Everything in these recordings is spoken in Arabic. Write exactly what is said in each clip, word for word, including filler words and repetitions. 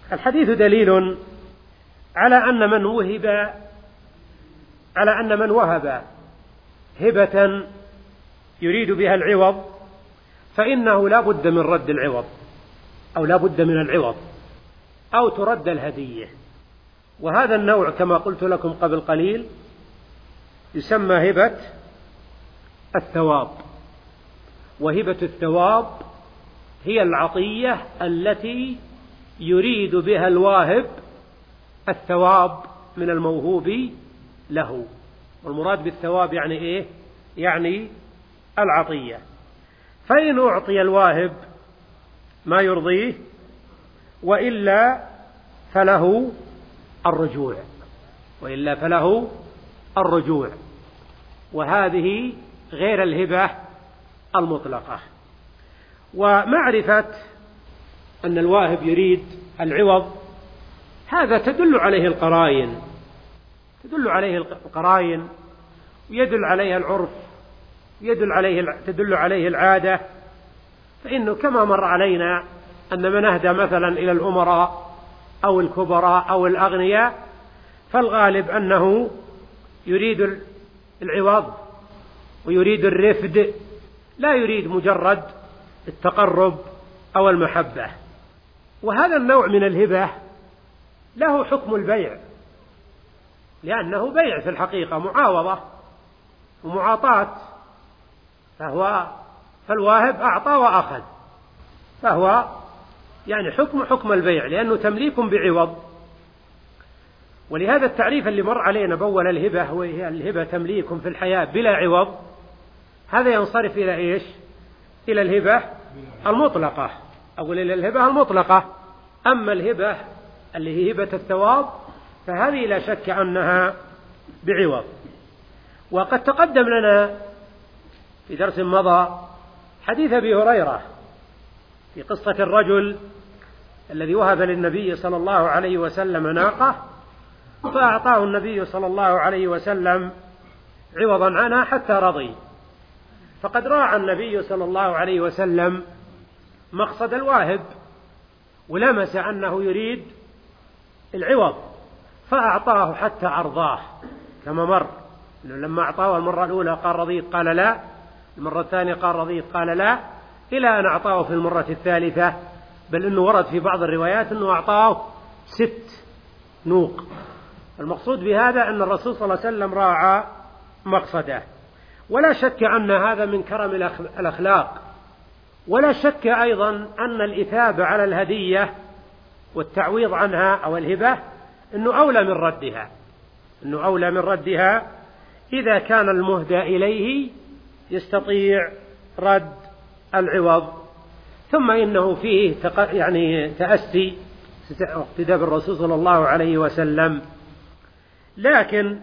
الحديث دليل على أن من وهب على أن من وهب هبة يريد بها العوض فإنه لا بد من رد العوض، أو لا بد من العوض، أو ترد الهدية. وهذا النوع كما قلت لكم قبل قليل يسمى هبة الثواب. وهبة الثواب هي العطية التي يريد بها الواهب الثواب من الموهوب له. والمراد بالثواب يعني إيه؟ يعني العطية. فإن أعطي الواهب ما يرضيه وإلا فله الرجوع وإلا فله الرجوع وهذه غير الهبة المطلقة. ومعرفة أن الواهب يريد العوض هذا تدل عليه القرائن تدل عليه القرائن ويدل عليها العرف، يدل عليه تدل عليه العادة. فإنه كما مر علينا أن من أهدى مثلا إلى الأمراء أو الكبراء أو الأغنياء فالغالب أنه يريد العوض ويريد الرفد، لا يريد مجرد التقرب أو المحبة. وهذا النوع من الهبة له حكم البيع، لأنه بيع في الحقيقة، معاوضة ومعاطاة، فهو فالواهب أعطى وأخذ، فهو يعني حكم حكم البيع لأنه تمليك بعوض. ولهذا التعريف اللي مر علينا بول الهبة هو الهبة تمليك في الحياة بلا عوض، هذا ينصرف إلى إيش؟ إلى الهبة المطلقة، أقول إلى الهبة المطلقة. أما الهبة اللي هي هبة الثواب فهذه لا شك أنها بعوض. وقد تقدم لنا في درس مضى حديث أبي هريرة في قصة الرجل الذي وهب للنبي صلى الله عليه وسلم ناقة فأعطاه النبي صلى الله عليه وسلم عوضا عنها حتى رضي. فقد راعى النبي صلى الله عليه وسلم مقصد الواهب ولمس أنه يريد العوض فأعطاه حتى أرضاه كما مر، لما أعطاه المرة الأولى قال رضيت قال لا، المرة الثانية قال رضيت قال لا، إلى أن أعطاه في المرة الثالثة، بل أنه ورد في بعض الروايات أنه أعطاه ست نوق. المقصود بهذا أن الرسول صلى الله عليه وسلم راعى مقصده. ولا شك أن هذا من كرم الأخلاق، ولا شك أيضا أن الإثابة على الهدية والتعويض عنها أو الهبة أنه أولى من ردها أنه أولى من ردها إذا كان المهدى إليه يستطيع رد العوض. ثم إنه فيه يعني تأسي اقتداء بالرسول صلى الله عليه وسلم. لكن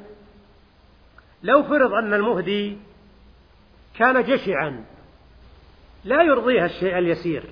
لو فرض أن المهدي كان جشعا لا يرضيها الشيء اليسير،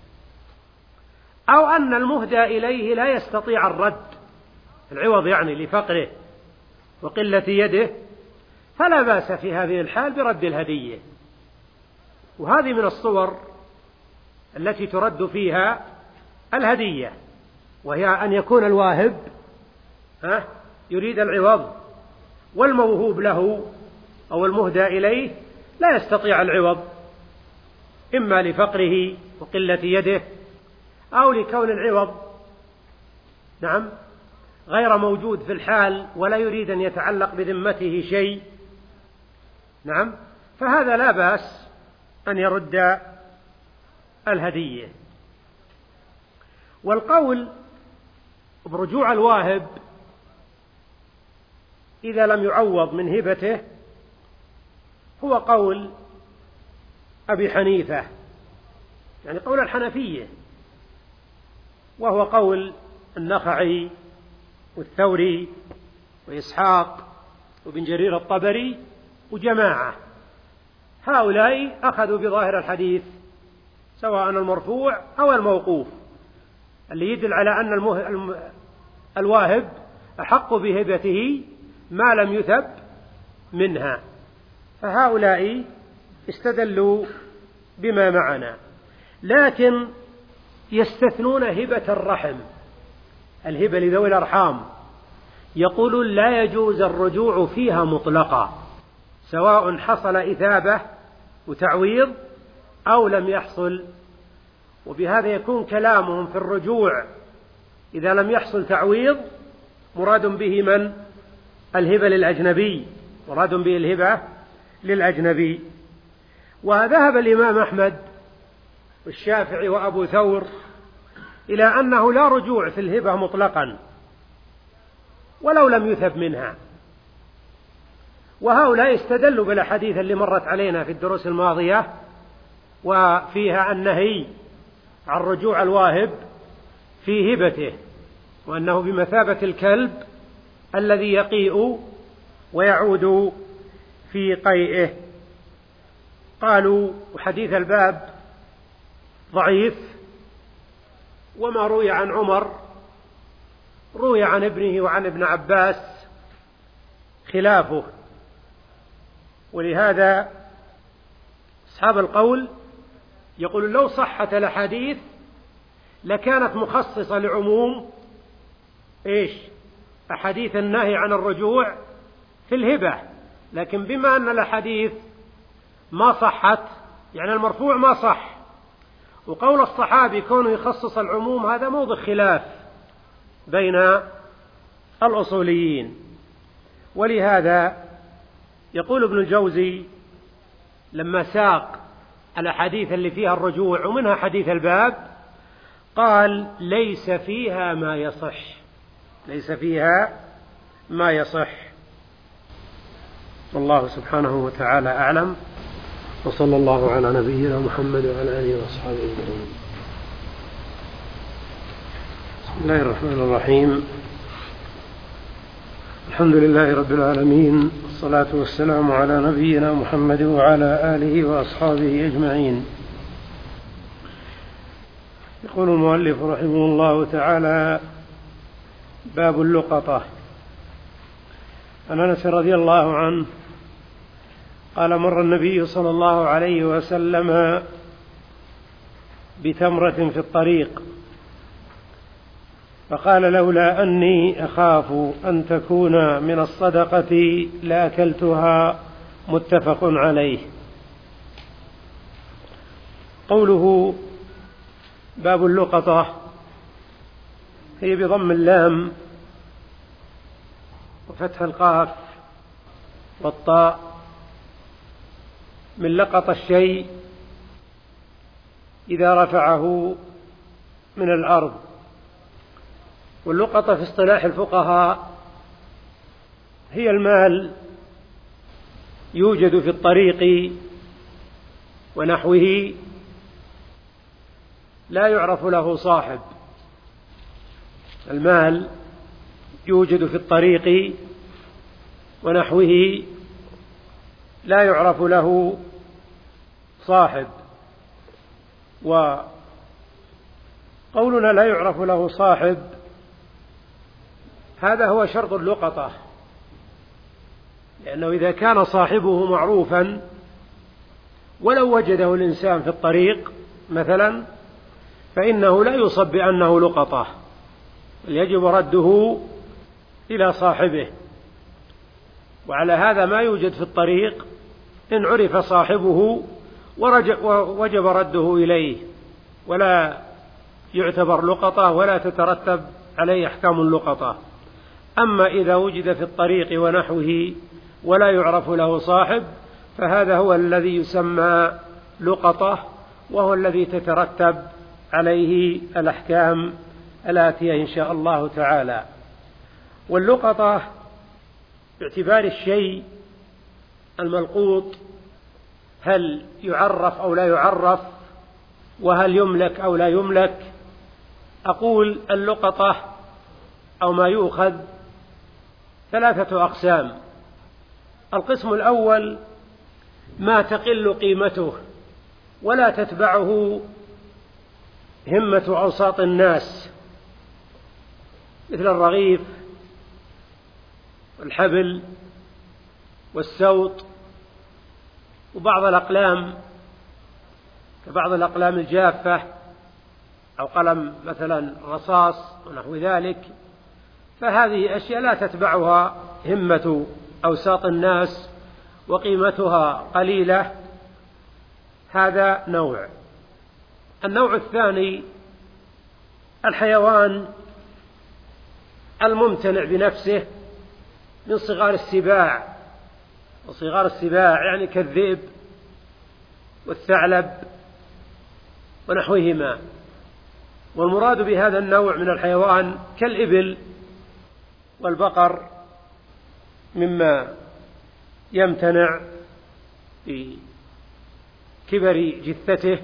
أو أن المهدى إليه لا يستطيع الرد العوض يعني لفقره وقلة يده، فلا بأس في هذه الحال برد الهدية. وهذه من الصور التي ترد فيها الهدية، وهي أن يكون الواهب يريد العوض والموهوب له أو المهدى إليه لا يستطيع العوض، إما لفقره وقلة يده أو لكون العوض نعم غير موجود في الحال ولا يريد أن يتعلق بذمته شيء، نعم، فهذا لا بأس أن يرد الهدية. والقول برجوع الواهب إذا لم يعوض من هبته هو قول أبي حنيفة، يعني قول الحنفية، وهو قول النخعي والثوري وإسحاق وابن جرير الطبري وجماعة. هؤلاء أخذوا بظاهر الحديث سواء المرفوع أو الموقوف اللي يدل على أن المه... الواهب أحق بهبته ما لم يثب منها، فهؤلاء استدلوا بما معنا. لكن يستثنون هبة الرحم الهبة لذوي الأرحام، يقولون لا يجوز الرجوع فيها مطلقا، سواء حصل إثابة وتعويض أو لم يحصل. وبهذا يكون كلامهم في الرجوع إذا لم يحصل تعويض مراد به من؟ الهبة للأجنبي، مراد به الهبة للأجنبي. وذهب الإمام أحمد والشافعي وأبو ثور إلى أنه لا رجوع في الهبة مطلقا ولو لم يثب منها، وهؤلاء استدلوا بالأحاديث اللي مرت علينا في الدروس الماضية وفيها النهي عن رجوع الواهب في هبته، وأنه بمثابة الكلب الذي يقيء ويعود في قيئه. قالوا وحديث الباب ضعيف، وما روي عن عمر روي عن ابنه وعن ابن عباس خلافه، ولهذا أصحاب القول يقول لو صحت الأحاديث لكانت مخصصة لعموم إيش؟ أحاديث النهي عن الرجوع في الهبة، لكن بما أن الأحاديث ما صحت، يعني المرفوع ما صح، وقول الصحابي كونه يخصص العموم، هذا موضع خلاف بين الأصوليين. ولهذا يقول ابن الجوزي لما ساق الأحاديث اللي فيها الرجوع ومنها حديث الباب، قال ليس فيها ما يصح، ليس فيها ما يصح. والله سبحانه وتعالى أعلم، وصلى الله على نبينا محمد وعلى آله وأصحابه أجمعين. بسم الله الرحمن الرحيم، الحمد لله رب العالمين، والصلاة والسلام على نبينا محمد وعلى آله وأصحابه أجمعين. يقول المؤلف رحمه الله تعالى: باب اللقطة. عن أنس رضي الله عنه قال: مر النبي صلى الله عليه وسلم بتمرة في الطريق، فقال: لولا أني أخاف أن تكون من الصدقة لأكلتها. متفق عليه. قوله باب اللقطة هي بضم اللام وفتح القاف والطاء، من لقط الشيء إذا رفعه من الأرض. واللقطة في اصطلاح الفقهاء هي المال يوجد في الطريق ونحوه لا يعرف له صاحب. المال يوجد في الطريق ونحوه لا يعرف له صاحب. وقولنا لا يعرف له صاحب هذا هو شرط اللقطة، لأنه إذا كان صاحبه معروفا ولو وجده الإنسان في الطريق مثلا فإنه لا يصب بأنه لقطة، يجب رده إلى صاحبه. وعلى هذا ما يوجد في الطريق إن عرف صاحبه وجب رده إليه، ولا يعتبر لقطة ولا تترتب عليه أحكام اللقطة. أما إذا وجد في الطريق ونحوه ولا يعرف له صاحب فهذا هو الذي يسمى لقطة، وهو الذي تترتب عليه الأحكام الآتية إن شاء الله تعالى. واللقطة باعتبار الشيء الملقوط هل يعرف أو لا يعرف، وهل يملك أو لا يملك. أقول اللقطة أو ما يؤخذ ثلاثة أقسام. القسم الأول ما تقل قيمته ولا تتبعه همة أوساط الناس، مثل الرغيف والحبل والسوط وبعض الأقلام كبعض الأقلام الجافة أو قلم مثلا رصاص ونحو ذلك، فهذه أشياء لا تتبعها همة أوساط الناس وقيمتها قليلة. هذا نوع. النوع الثاني الحيوان الممتنع بنفسه من صغار السباع، وصغار السباع يعني كالذئب والثعلب ونحوهما. والمراد بهذا النوع من الحيوان كالإبل والبقر مما يمتنع بكبر جثته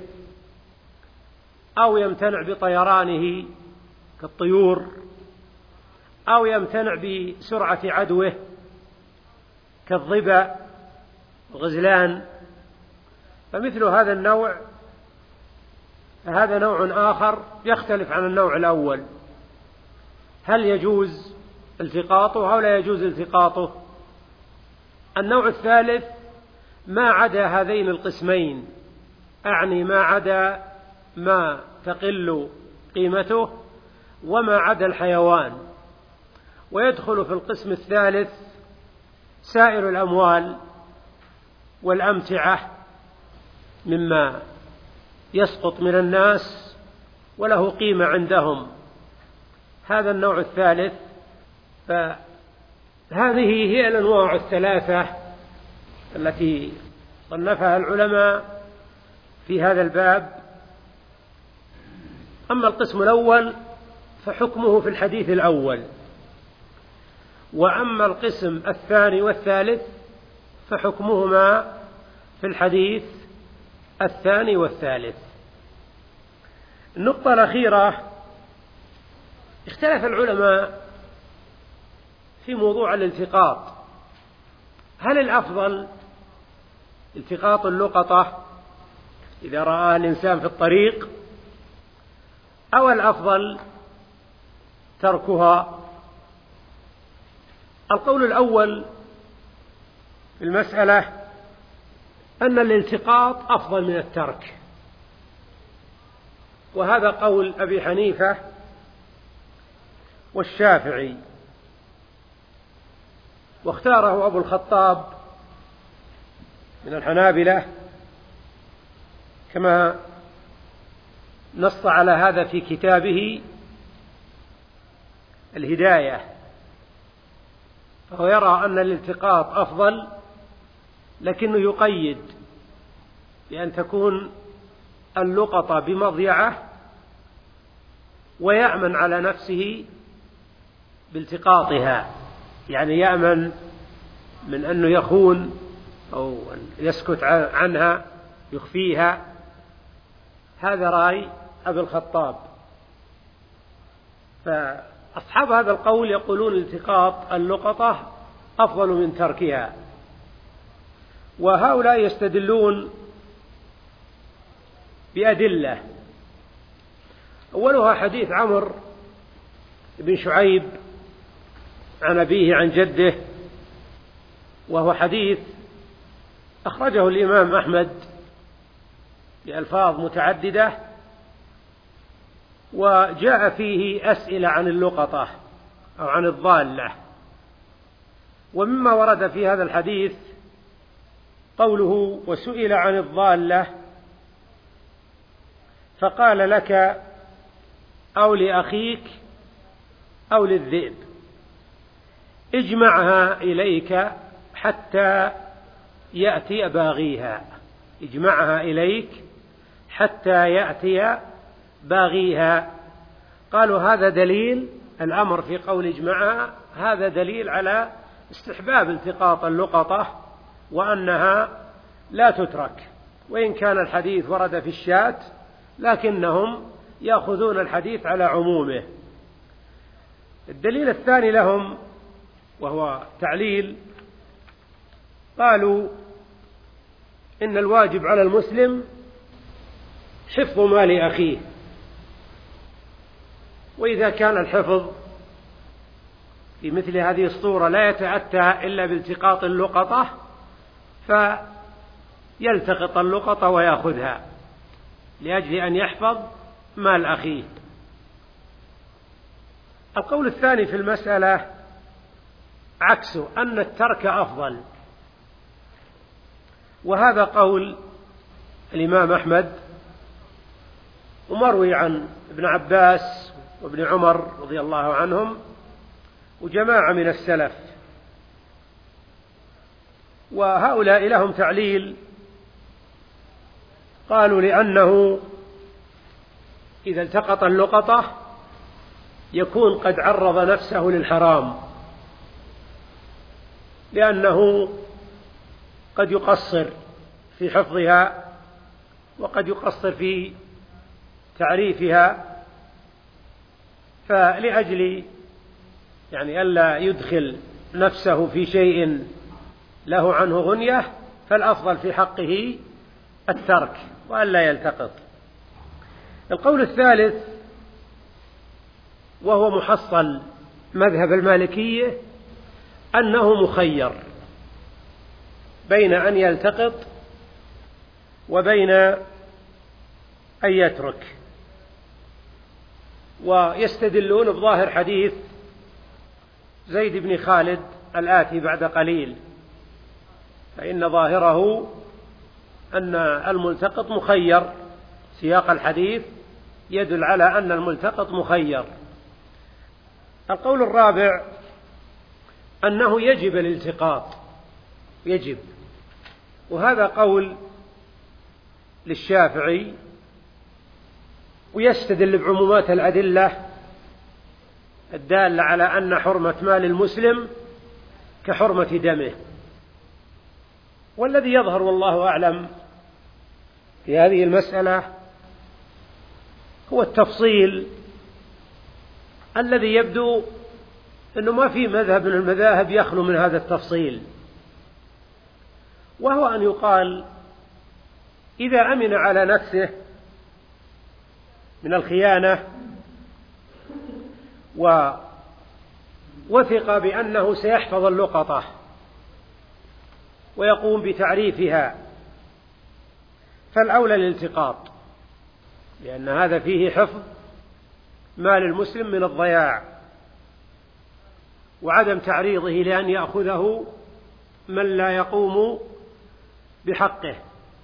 أو يمتنع بطيرانه كالطيور، أو يمتنع بسرعة عدوه كالظبا والغزلان. فمثل هذا النوع هذا نوع آخر يختلف عن النوع الأول، هل يجوز التقاطه أو لا يجوز التقاطه. النوع الثالث ما عدا هذين القسمين، أعني ما عدا ما تقل قيمته وما عدا الحيوان. ويدخل في القسم الثالث سائر الأموال والأمتعة مما يسقط من الناس وله قيمة عندهم. هذا النوع الثالث. فهذه هي الأنواع الثلاثة التي صنفها العلماء في هذا الباب. أما القسم الأول فحكمه في الحديث الأول، وأما القسم الثاني والثالث فحكمهما في الحديث الثاني والثالث. النقطة الأخيرة، اختلف العلماء في موضوع الالتقاط. هل الأفضل التقاط اللقطة إذا رآها الإنسان في الطريق، أو الأفضل تركها؟ القول الأول في المسألة أن الالتقاط أفضل من الترك، وهذا قول أبي حنيفة والشافعي، واختاره أبو الخطاب من الحنابلة كما نص على هذا في كتابه الهداية. فهو يرى أن الالتقاط أفضل، لكنه يقيد بأن تكون اللقطة بمضيعة ويأمن على نفسه بالتقاطها، يعني يأمن من أنه يخون أو يسكت عنها يخفيها. هذا رأي أبي الخطاب. فأصحاب هذا القول يقولون التقاط اللقطة أفضل من تركها، وهؤلاء يستدلون بأدلة. أولها حديث عمرو بن شعيب عن أبيه عن جده، وهو حديث أخرجه الإمام أحمد بألفاظ متعددة، وجاء فيه أسئلة عن اللقطة أو عن الضالة. ومما ورد في هذا الحديث قوله: وسئل عن الضالة فقال لك أو لأخيك أو للذئب اجمعها إليك حتى يأتي باغيها. اجمعها إليك حتى يأتي باغيها. قالوا هذا دليل، الأمر في قول اجمعها هذا دليل على استحباب التقاط اللقطة وأنها لا تترك، وإن كان الحديث ورد في الشاة لكنهم يأخذون الحديث على عمومه. الدليل الثاني لهم وهو تعليل، قالوا إن الواجب على المسلم حفظ مال أخيه، وإذا كان الحفظ في مثل هذه الصورة لا يتأتى إلا بالتقاط اللقطة فيلتقط اللقطة ويأخذها لأجل أن يحفظ مال أخيه. القول الثاني في المسألة عكسه، أن الترك أفضل، وهذا قول الإمام أحمد ومروي عن ابن عباس وابن عمر رضي الله عنهم وجماعة من السلف، وهؤلاء لهم تعليل، قالوا لأنه إذا التقط اللقطة يكون قد عرض نفسه للحرام، لأنه قد يقصر في حفظها وقد يقصر في تعريفها، فلأجل يعني ألا يدخل نفسه في شيء له عنه غنية فالأفضل في حقه الترك وألا يلتقط. القول الثالث وهو محصل مذهب المالكية أنه مخير بين أن يلتقط وبين أن يترك، ويستدلون بظاهر حديث زيد بن خالد الآتي بعد قليل، فإن ظاهره أن الملتقط مخير، سياق الحديث يدل على أن الملتقط مخير. القول الرابع أنه يجب الالتقاط، يجب، وهذا قول للشافعي، ويستدل بعمومات الأدلة الدالة على أن حرمة مال المسلم كحرمة دمه. والذي يظهر والله أعلم في هذه المسألة هو التفصيل الذي يبدو أنه ما في مذهب من المذاهب يخلو من هذا التفصيل، وهو أن يقال إذا أمن على نفسه من الخيانة ووثق بأنه سيحفظ اللقطة ويقوم بتعريفها فالأولى الالتقاط، لأن هذا فيه حفظ مال المسلم من الضياع وعدم تعريضه لأن يأخذه من لا يقوم بحقه.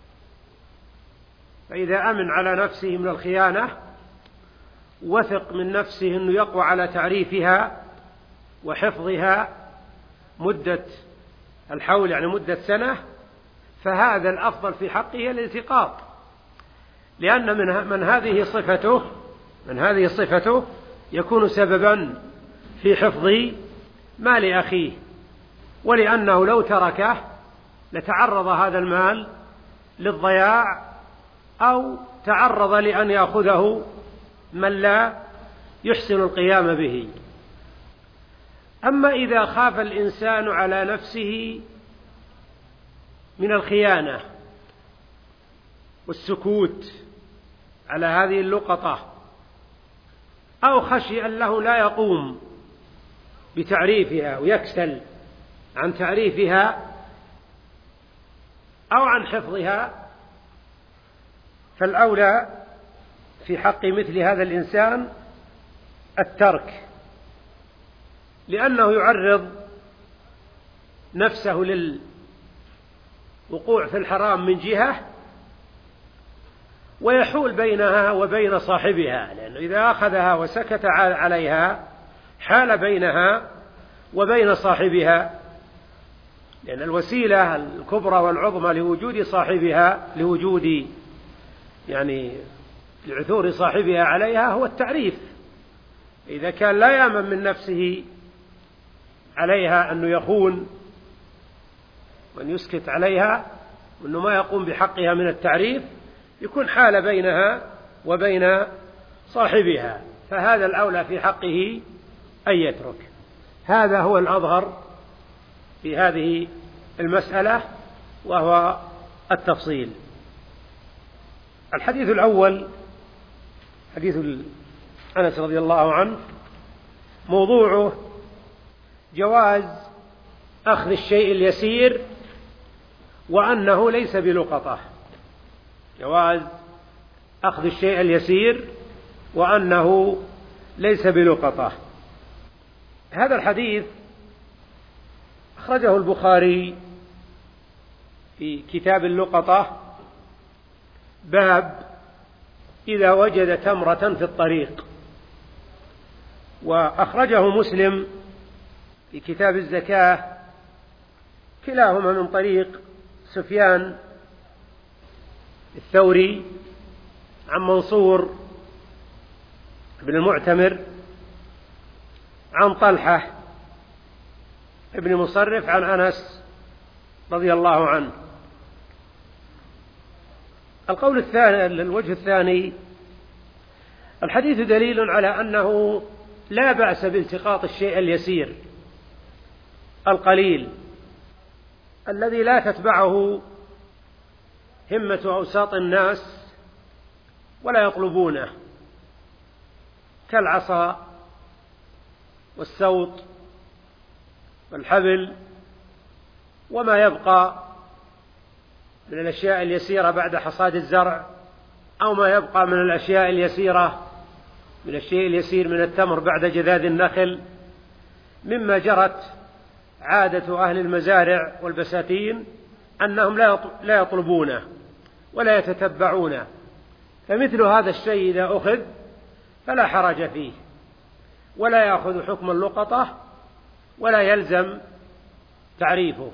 فإذا أمن على نفسه من الخيانة وثق من نفسه أنه يقوى على تعريفها وحفظها مدة الحول، يعني مدة سنة، فهذا الأفضل في حقه الالتقاط، لأن من, من هذه صفته من هذه صفته يكون سببا في حفظ مال أخيه، ولأنه لو تركه لتعرض هذا المال للضياع أو تعرض لأن يأخذه من لا يحسن القيام به. أما إذا خاف الإنسان على نفسه من الخيانة والسكوت على هذه اللقطة، أو خشي أنه لا يقوم بتعريفها ويكسل عن تعريفها أو عن حفظها، فالأولى في حق مثل هذا الإنسان الترك، لأنه يعرض نفسه للوقوع في الحرام من جهة، ويحول بينها وبين صاحبها، لأنه إذا أخذها وسكت عليها حال بينها وبين صاحبها، لأن الوسيلة الكبرى والعظمى لوجود صاحبها لوجود يعني لعثور صاحبها عليها هو التعريف. إذا كان لا يأمن من نفسه عليها أنه يخون وأن يسكت عليها وأنه ما يقوم بحقها من التعريف، يكون حال بينها وبين صاحبها، فهذا الأولى في حقه أن يترك. هذا هو الأظهر في هذه المسألة، وهو التفصيل. الحديث الأول حديث أنس رضي الله عنه، موضوعه جواز أخذ الشيء اليسير وأنه ليس بلقطة، جواز أخذ الشيء اليسير وأنه ليس بلقطة. هذا الحديث أخرجه البخاري في كتاب اللقطة، باب إذا وجد تمرة في الطريق، وأخرجه مسلم في كتاب الزكاة، كلاهما من طريق سفيان الثوري عن منصور بن المعتمر عن طلحة ابن مصرف عن أنس رضي الله عنه. القول الثاني، الوجه الثاني، الحديث دليل على أنه لا بأس بالتقاط الشيء اليسير القليل الذي لا تتبعه همة أوساط الناس ولا يطلبونه، كالعصا والسوط والحبل وما يبقى من الأشياء اليسيرة بعد حصاد الزرع، أو ما يبقى من الأشياء اليسيرة من الشيء اليسير من التمر بعد جذاذ النخل، مما جرت عادة أهل المزارع والبساتين أنهم لا يطلبونه ولا يتتبعونه، فمثل هذا الشيء إذا أخذ فلا حرج فيه، ولا يأخذ حكم اللقطة ولا يلزم تعريفه.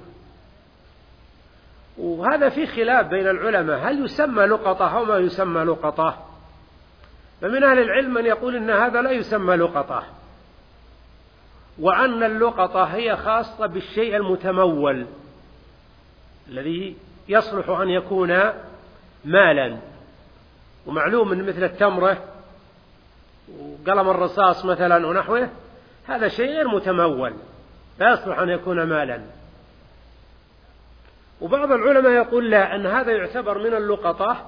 وهذا في خلاف بين العلماء، هل يسمى لقطة أو ما يسمى لقطة؟ فمن أهل العلم من يقول إن هذا لا يسمى لقطة، وأن اللقطة هي خاصة بالشيء المتمول الذي يصلح أن يكون مالا. ومعلوم أن مثل التمرة وقلم الرصاص مثلا ونحوه هذا شيء غير متمول لا يصلح أن يكون مالا. وبعض العلماء يقول لا، أن هذا يعتبر من اللقطة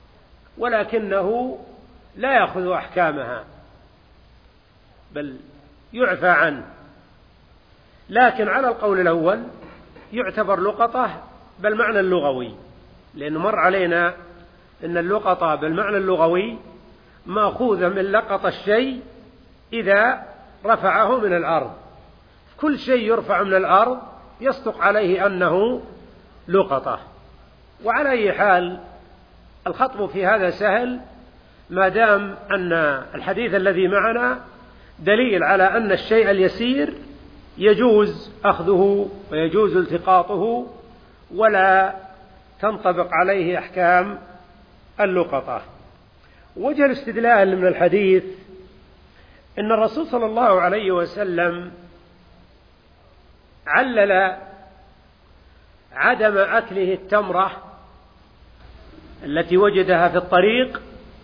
ولكنه لا يأخذ أحكامها بل يعفى عنه، لكن على القول الأول يعتبر لقطة بالمعنى اللغوي، لأنه مر علينا أن اللقطة بالمعنى اللغوي مأخوذة من لقط الشيء إذا رفعه من الأرض، كل شيء يرفع من الأرض يصدق عليه أنه لقطة. وعلى أي حال الخطب في هذا سهل ما دام أن الحديث الذي معنا دليل على أن الشيء اليسير يجوز أخذه ويجوز التقاطه ولا تنطبق عليه أحكام اللقطة. وجه الاستدلال من الحديث أن الرسول صلى الله عليه وسلم علل عدم أكله التمرة التي وجدها في الطريق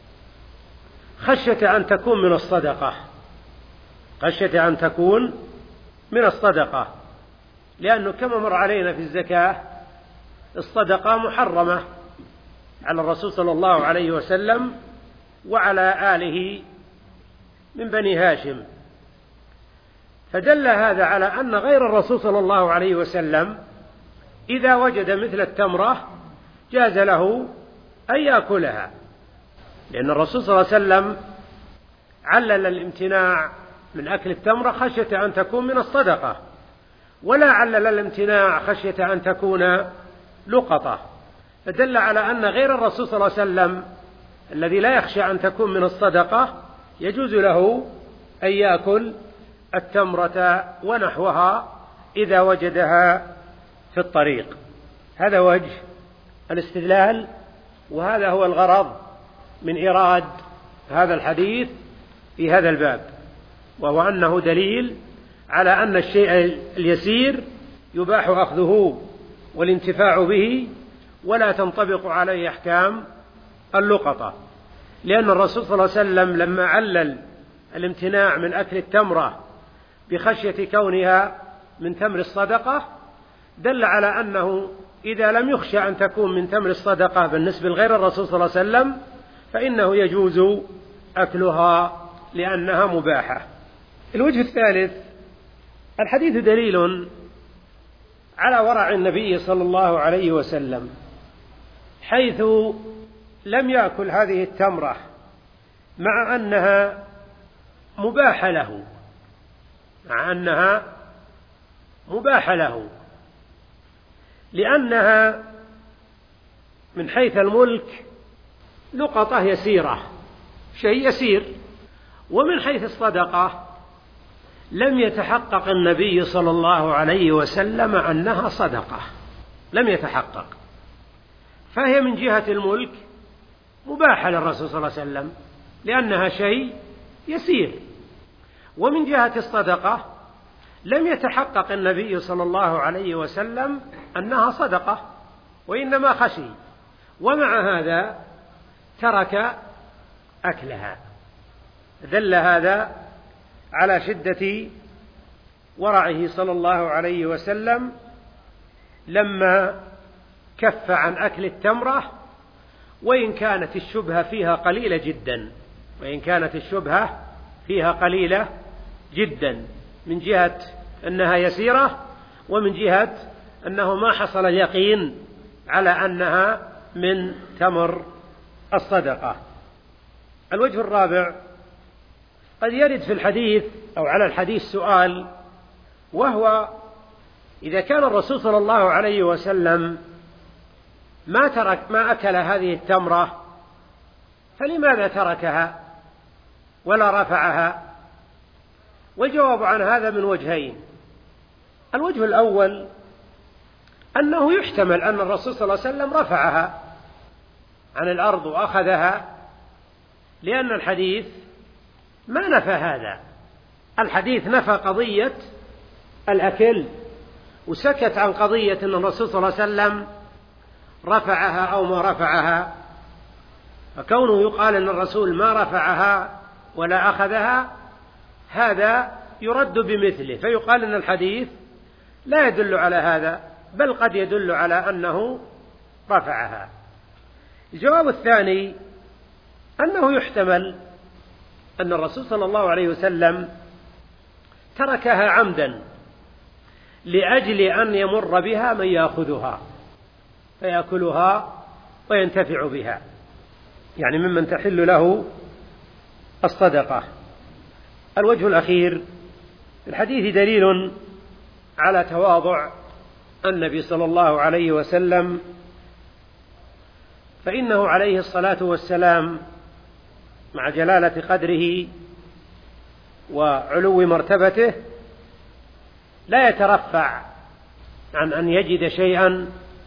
خشية أن تكون من الصدقة، خشية أن تكون من الصدقة، لأنه كما مر علينا في الزكاة الصدقة محرمة على الرسول صلى الله عليه وسلم وعلى آله من بني هاشم، فدل هذا على أن غير الرسول صلى الله عليه وسلم إذا وجد مثل التمرة جاز له أن يأكلها، لأن الرسول صلى الله عليه وسلم علل الامتناع من أكل التمرة خشية أن تكون من الصدقة، ولا علل الامتناع خشية أن تكون لقطة، فدل على أن غير الرسول صلى الله عليه وسلم الذي لا يخشى أن تكون من الصدقة يجوز له أن يأكل التمرة ونحوها إذا وجدها في الطريق. هذا وجه الاستدلال، وهذا هو الغرض من إيراد هذا الحديث في هذا الباب، وهو أنه دليل على أن الشيء اليسير يباح أخذه والانتفاع به ولا تنطبق عليه أحكام اللقطة، لأن الرسول صلى الله عليه وسلم لما علل الامتناع من أكل التمرة بخشية كونها من تمر الصدقة دل على أنه إذا لم يخشى أن تكون من تمر الصدقة بالنسبة لغير الرسول صلى الله عليه وسلم فإنه يجوز أكلها لأنها مباحة. الوجه الثالث، الحديث دليل على ورع النبي صلى الله عليه وسلم، حيث لم يأكل هذه التمرة مع أنها مباحة له مع أنها مباحة له لأنها من حيث الملك لقطة يسيرة، شيء يسير. ومن حيث الصدقة لم يتحقق النبي صلى الله عليه وسلم أنها صدقة، لم يتحقق، فهي من جهة الملك مباحة للرسول صلى الله عليه وسلم لأنها شيء يسير. ومن جهة الصدقة لم يتحقق النبي صلى الله عليه وسلم أنها صدقة وإنما خشي، ومع هذا ترك أكلها. دل هذا على شدة ورعه صلى الله عليه وسلم لما كف عن أكل التمرة، وإن كانت الشبهة فيها قليلة جدا وإن كانت الشبهة فيها قليلة جدا من جهة أنها يسيرة، ومن جهة أنه ما حصل اليقين على أنها من تمر الصدقة. الوجه الرابع: قد يرد في الحديث أو على الحديث سؤال، وهو إذا كان الرسول صلى الله عليه وسلم ما ترك ما أكل هذه التمرة فلماذا تركها ولا رفعها؟ والجواب عن هذا من وجهين. الوجه الأول أنه يحتمل أن الرسول صلى الله عليه وسلم رفعها عن الأرض وأخذها، لأن الحديث ما نفى هذا. الحديث نفى قضية الأكل وسكت عن قضية أن الرسول صلى الله عليه وسلم رفعها أو ما رفعها، فكونه يقال أن الرسول ما رفعها ولا أخذها هذا يرد بمثله، فيقال أن الحديث لا يدل على هذا، بل قد يدل على أنه رفعها. الجواب الثاني أنه يحتمل أن الرسول صلى الله عليه وسلم تركها عمدا لأجل أن يمر بها من يأخذها فيأكلها وينتفع بها، يعني ممن تحل له الصدقة. الوجه الأخير: في الحديث دليل على تواضع النبي صلى الله عليه وسلم، فإنه عليه الصلاة والسلام مع جلالة قدره وعلو مرتبته لا يترفع عن أن يجد شيئا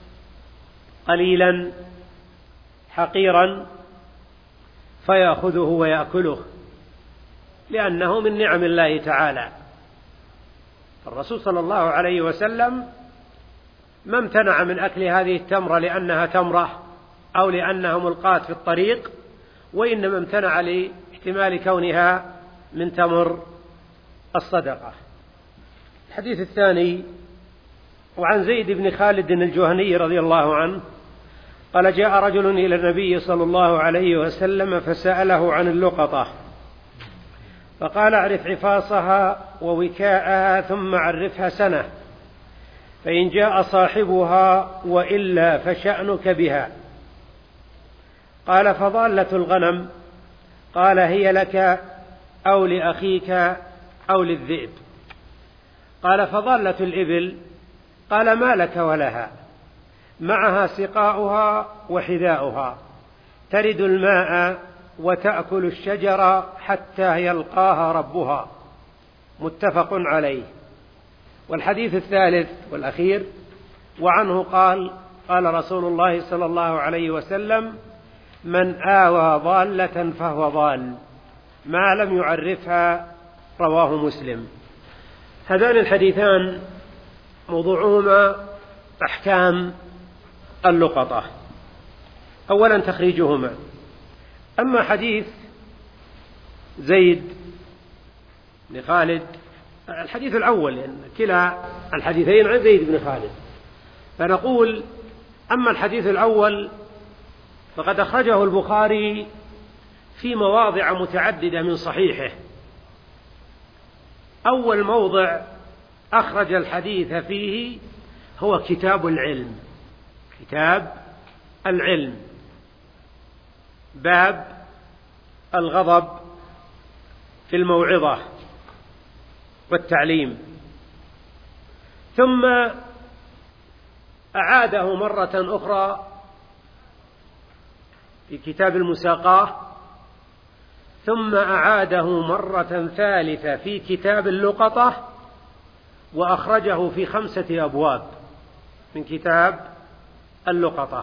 قليلا حقيرا فيأخذه ويأكله، لأنه من نعم الله تعالى. الرسول صلى الله عليه وسلم ما امتنع من أكل هذه التمرة لأنها تمرة أو لأنها ملقاة في الطريق، وإنما امتنع لاحتمال كونها من تمر الصدقة. الحديث الثاني: وعن زيد بن خالد الجهني رضي الله عنه قال: جاء رجل إلى النبي صلى الله عليه وسلم فسأله عن اللقطة، فقال: اعرف عفاصها ووكاءها ثم عرفها سنة، فإن جاء صاحبها وإلا فشأنك بها. قال: فضالة الغنم؟ قال: هي لك أو لأخيك أو للذئب. قال: فضالة الإبل؟ قال: ما لك ولها؟ معها سقاؤها وحذاؤها، ترد الماء وتأكل الشجر حتى يلقاها ربها. متفق عليه. والحديث الثالث والأخير: وعنه قال: قال رسول الله صلى الله عليه وسلم: من آوى ضالة فهو ضال ما لم يعرفها. رواه مسلم. هذان الحديثان موضوعهما أحكام اللقطة. أولا تخريجهما. أما حديث زيد بن خالد، الحديث الأول يعني كلا الحديثين عن زيد بن خالد، فنقول: أما الحديث الأول فقد أخرجه البخاري في مواضع متعددة من صحيحه. أول موضع أخرج الحديث فيه هو كتاب العلم، كتاب العلم، باب الغضب في الموعظة والتعليم، ثم أعاده مرة أخرى في كتاب المساقاة، ثم أعاده مرة ثالثة في كتاب اللقطة، وأخرجه في خمسة أبواب من كتاب اللقطة.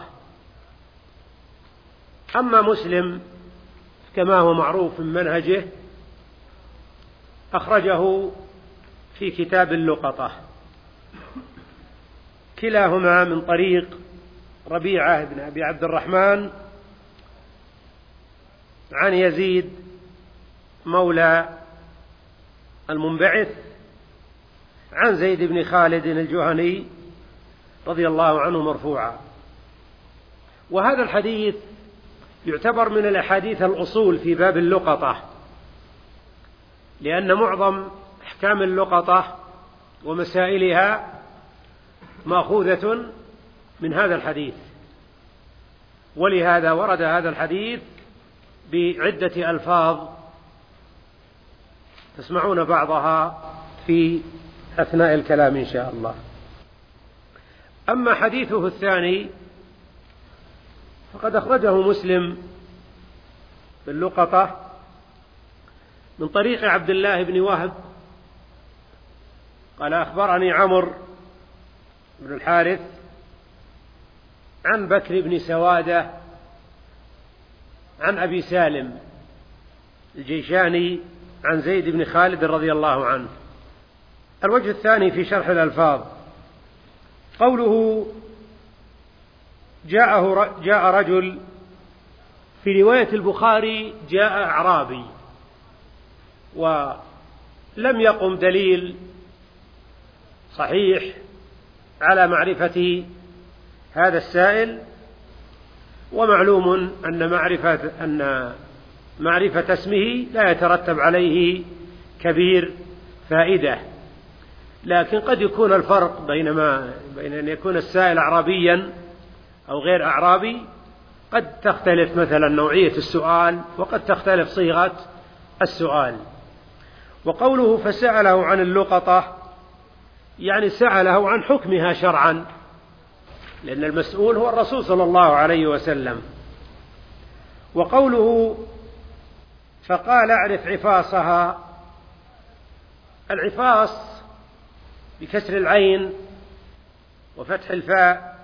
أما مسلم كما هو معروف من منهجه أخرجه في كتاب اللقطة، كلاهما من طريق ربيعة بن أبي عبد الرحمن عن يزيد مولى المنبعث عن زيد بن خالد الجهني رضي الله عنه مرفوعا. وهذا الحديث يعتبر من الأحاديث الأصول في باب اللقطة، لأن معظم أحكام اللقطة ومسائلها مأخوذة من هذا الحديث، ولهذا ورد هذا الحديث بعدة ألفاظ تسمعون بعضها في أثناء الكلام إن شاء الله. أما حديثه الثاني فقد أخرجه مسلم باللقطة من طريق عبد الله بن وهب قال أخبرني عمرو بن الحارث عن بكر بن سوادة عن أبي سالم الجيشاني عن زيد بن خالد رضي الله عنه. الوجه الثاني في شرح الألفاظ قوله جاءه جاء رجل، في رواية البخاري جاء أعرابي، ولم يقم دليل صحيح على معرفة هذا السائل، ومعلوم أن معرفة أن معرفة اسمه لا يترتب عليه كبير فائدة، لكن قد يكون الفرق بينما بين أن يكون السائل أعرابيا أو غير أعرابي قد تختلف مثلا نوعية السؤال، وقد تختلف صيغة السؤال. وقوله فسأله عن اللقطة يعني سأله عن حكمها شرعا، لأن المسؤول هو الرسول صلى الله عليه وسلم. وقوله فقال اعرف عفاصها، العفاص بكسر العين وفتح الفاء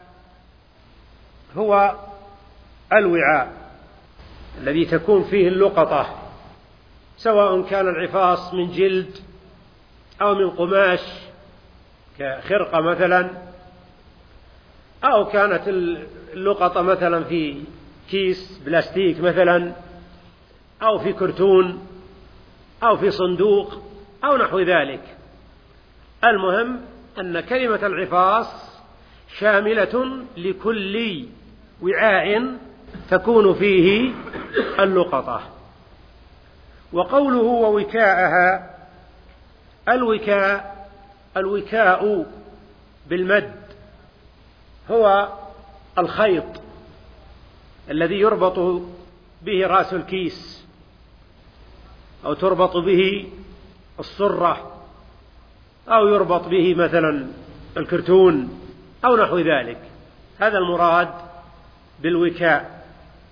هو الوعاء الذي تكون فيه اللقطة، سواء كان العفاص من جلد أو من قماش كخرقة مثلا، أو كانت اللقطة مثلا في كيس بلاستيك مثلا، أو في كرتون، أو في صندوق، أو نحو ذلك. المهم أن كلمة العفاص شاملة لكل وعاء تكون فيه اللقطة. وقوله ووكاءها، الوكاء الوكاء بالمد هو الخيط الذي يربط به رأس الكيس، أو تربط به الصرة، أو يربط به مثلا الكرتون أو نحو ذلك. هذا المراد بالوكاء.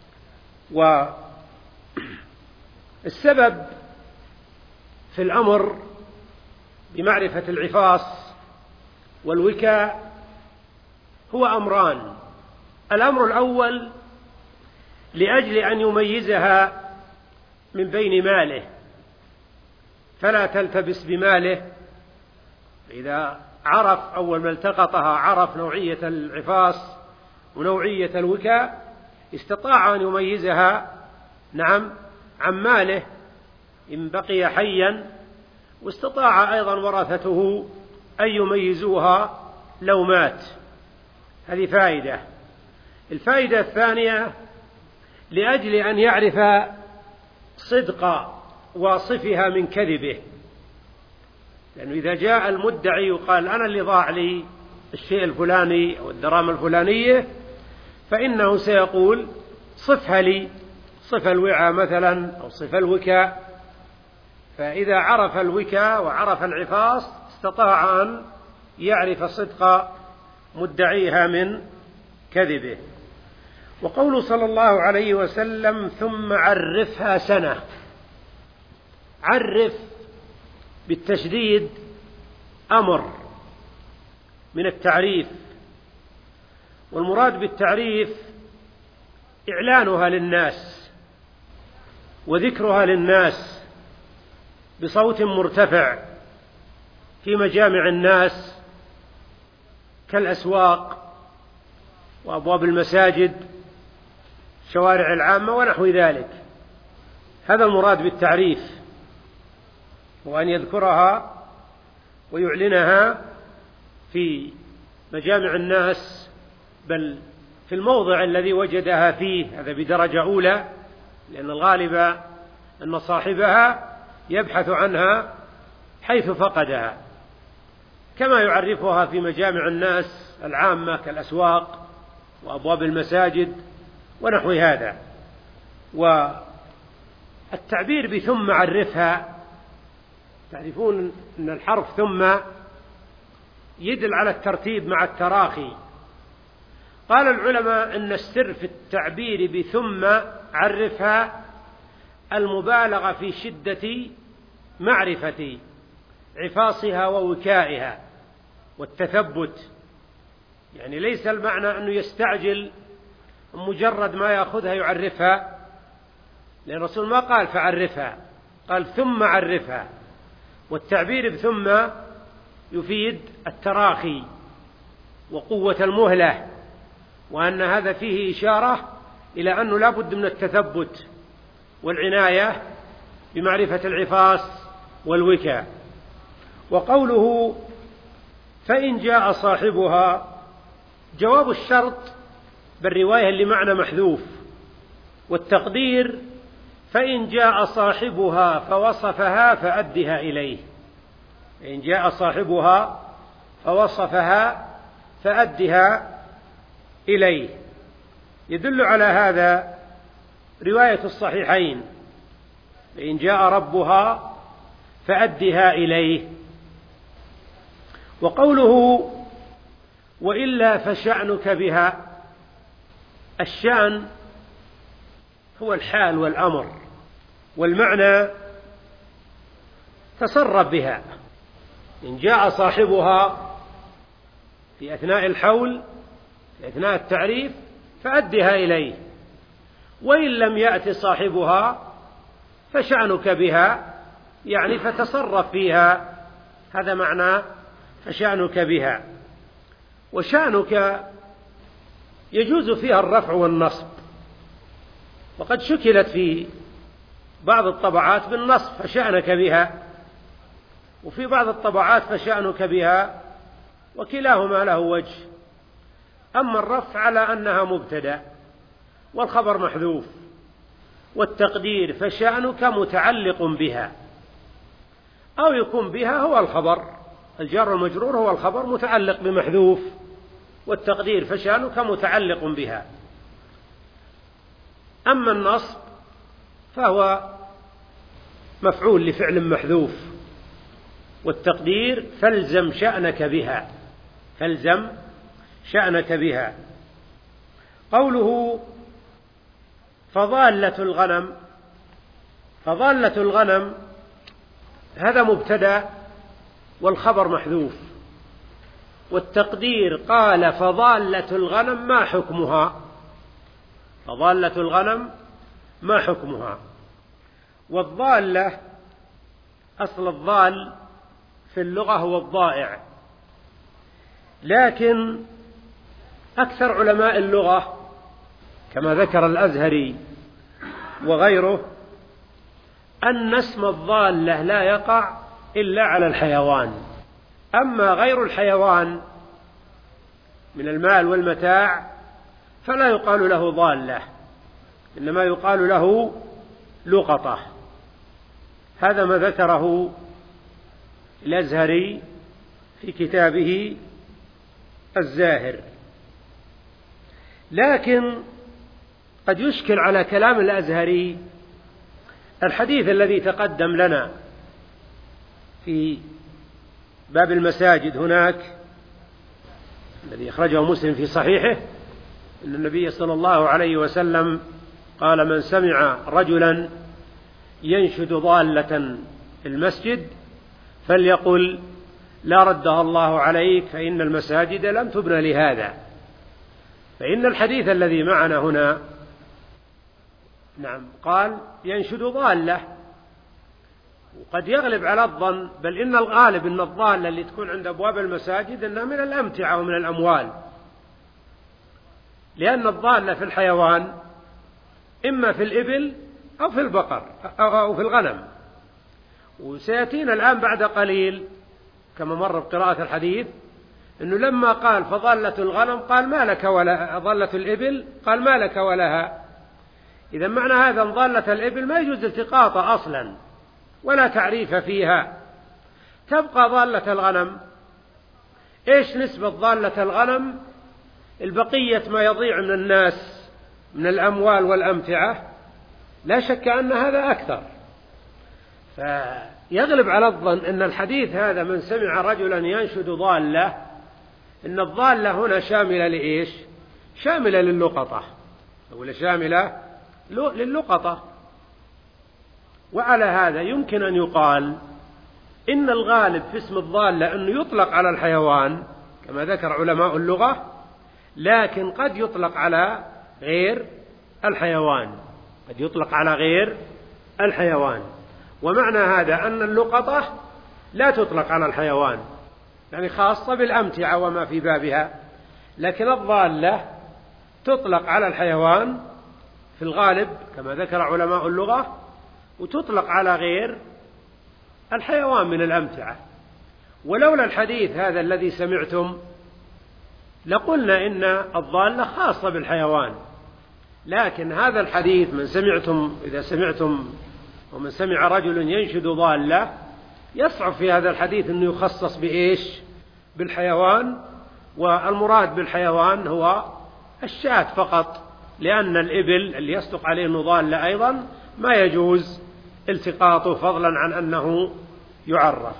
والسبب في الأمر بمعرفة العفاص والوكاء هو أمران. الأمر الأول لأجل أن يميزها من بين ماله، فلا تلتبس بماله. إذا عرف أول ما التقطها عرف نوعية العفاص ونوعية الوكاء، استطاع أن يميزها نعم عن ماله إن بقي حيا، واستطاع أيضا ورثته أن يميزوها لو مات. هذه فائدة. الفائدة الثانية لأجل أن يعرف صدق واصفها من كذبه، لأنه إذا جاء المدعي وقال أنا اللي ضاع لي الشيء الفلاني أو الدراهم الفلانية، فإنه سيقول صفها لي، صفة الوعاء مثلا أو صفة الوكاء، فإذا عرف الوكاء وعرف العفاص استطاع أن يعرف صدق مدعيها من كذبه. وقوله صلى الله عليه وسلم ثم عرفها سنة، عرف بالتشديد أمر من التعريف، والمراد بالتعريف إعلانها للناس وذكرها للناس بصوت مرتفع في مجامع الناس كالأسواق وأبواب المساجد الشوارع العامة ونحو ذلك. هذا المراد بالتعريف، وأن يذكرها ويعلنها في مجامع الناس، بل في الموضع الذي وجدها فيه، هذا بدرجة أولى، لأن الغالب أن صاحبها يبحث عنها حيث فقدها، كما يعرفها في مجامع الناس العامة كالأسواق وأبواب المساجد ونحو هذا. والتعبير بثم عرفها، تعرفون أن الحرف ثم يدل على الترتيب مع التراخي. قال العلماء أن السر في التعبير بثم عرفها المبالغة في شدة معرفة عفاصها ووكائها والتثبت، يعني ليس المعنى أنه يستعجل مجرد ما يأخذها يعرفها، لأن الرسول ما قال فعرفها، قال ثم عرفها. والتعبير بثم يفيد التراخي وقوة المهلة، وأن هذا فيه إشارة إلى أنه لا بد من التثبت والعناية بمعرفة العفاص والوكاء. وقوله فإن جاء صاحبها، جواب الشرط بالرواية اللي معنى محذوف، والتقدير فإن جاء صاحبها فوصفها فأدها إليه. فإن جاء صاحبها فوصفها فأدها إليه. يدل على هذا رواية الصحيحين فإن جاء ربها فأدها إليه. وقوله وإلا فشأنك بها، الشأن هو الحال والأمر، والمعنى تصرف بها. إن جاء صاحبها في أثناء الحول في أثناء التعريف فأدها إليه، وإن لم يأت صاحبها فشأنك بها، يعني فتصرف فيها، هذا معنى فشأنك بها. وشأنك يجوز فيها الرفع والنصب، وقد شكلت في بعض الطبعات بالنصب فشأنك بها، وفي بعض الطبعات فشأنك بها، وكلاهما له وجه. أما الرفع على أنها مبتدأ والخبر محذوف، والتقدير فشأنك متعلق بها، أو يكون بها هو الخبر، الجار والمجرور هو الخبر متعلق بمحذوف، والتقدير فشأنك متعلق بها. أما النصب فهو مفعول لفعل محذوف، والتقدير فالزم شأنك بها، فالزم شأنك بها. قوله فضالة الغنم، فضالة الغنم هذا مبتدأ والخبر محذوف، والتقدير قال فضالة الغنم ما حكمها، فضالة الغنم ما حكمها. والضالة أصل الضال في اللغة هو الضائع، لكن أكثر علماء اللغة كما ذكر الأزهري وغيره أن اسم الضالة لا يقع إلا على الحيوان، أما غير الحيوان من المال والمتاع فلا يقال له ضالة، إنما يقال له لقطة. هذا ما ذكره الأزهري في كتابه الزاهر. لكن قد يشكل على كلام الأزهري الحديث الذي تقدم لنا في باب المساجد هناك الذي أخرجه مسلم في صحيحه أن النبي صلى الله عليه وسلم قال: من سمع رجلا ينشد ضالة المسجد فليقل: لا ردها الله عليك، فإن المساجد لم تبنى لهذا. فإن الحديث الذي معنا هنا نعم قال ينشد ضالة، وقد يغلب على الظن، بل إن الغالب أن الضالة اللي تكون عند أبواب المساجد أنها من الأمتعة ومن الأموال، لأن الضالة في الحيوان إما في الإبل أو في البقر أو في الغنم. وسيأتينا الآن بعد قليل كما مر بقراءة الحديث أنه لما قال فضالة الغنم قال: ما لك ولا ضالة الإبل، قال: ما لك ولها. إذا معنى هذا أن ضالة الإبل ما يجوز التقاطها أصلا ولا تعريف فيها، تبقى ضالة الغنم. إيش نسبة ضالة الغنم؟ البقية ما يضيع من الناس من الأموال والأمتعة لا شك أن هذا أكثر. فيغلب على الظن أن الحديث هذا من سمع رجلا ينشد ضالة، إن الضالة هنا شاملة لإيش؟ شاملة للقطة، أو شاملة للقطة. وعلى هذا يمكن أن يقال إن الغالب في اسم الضالة أنه يطلق على الحيوان كما ذكر علماء اللغة، لكن قد يطلق على غير الحيوان، قد يطلق على غير الحيوان. ومعنى هذا أن اللقطة لا تطلق على الحيوان، يعني خاصة بالأمتعة وما في بابها، لكن الضالة تطلق على الحيوان في الغالب كما ذكر علماء اللغة، وتطلق على غير الحيوان من الأمتعة. ولولا الحديث هذا الذي سمعتم لقلنا إن الضالة خاصة بالحيوان، لكن هذا الحديث من سمعتم إذا سمعتم ومن سمع رجل ينشد ضالة، يصعب في هذا الحديث أنه يخصص بإيش؟ بالحيوان، والمراد بالحيوان هو الشاة فقط، لأن الإبل اللي يصدق عليه أنه ضالة أيضا ما يجوز التقاطه، فضلا عن أنه يعرف.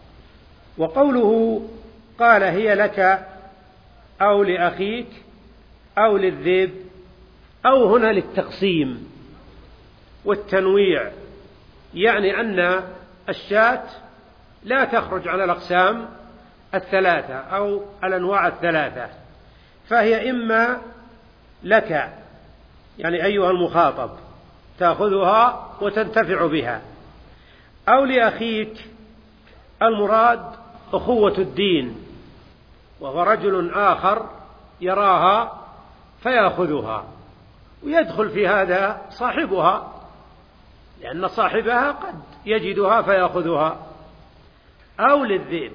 وقوله قال هي لك أو لأخيك أو للذئب، أو هنا للتقسيم والتنويع، يعني أن الشاة لا تخرج على الأقسام الثلاثة أو الأنواع الثلاثة، فهي إما لك يعني أيها المخاطب تأخذها وتنتفع بها، أو لأخيك المراد أخوة الدين، وهو رجل آخر يراها فيأخذها، ويدخل في هذا صاحبها، لأن صاحبها قد يجدها فيأخذها. أو للذئب،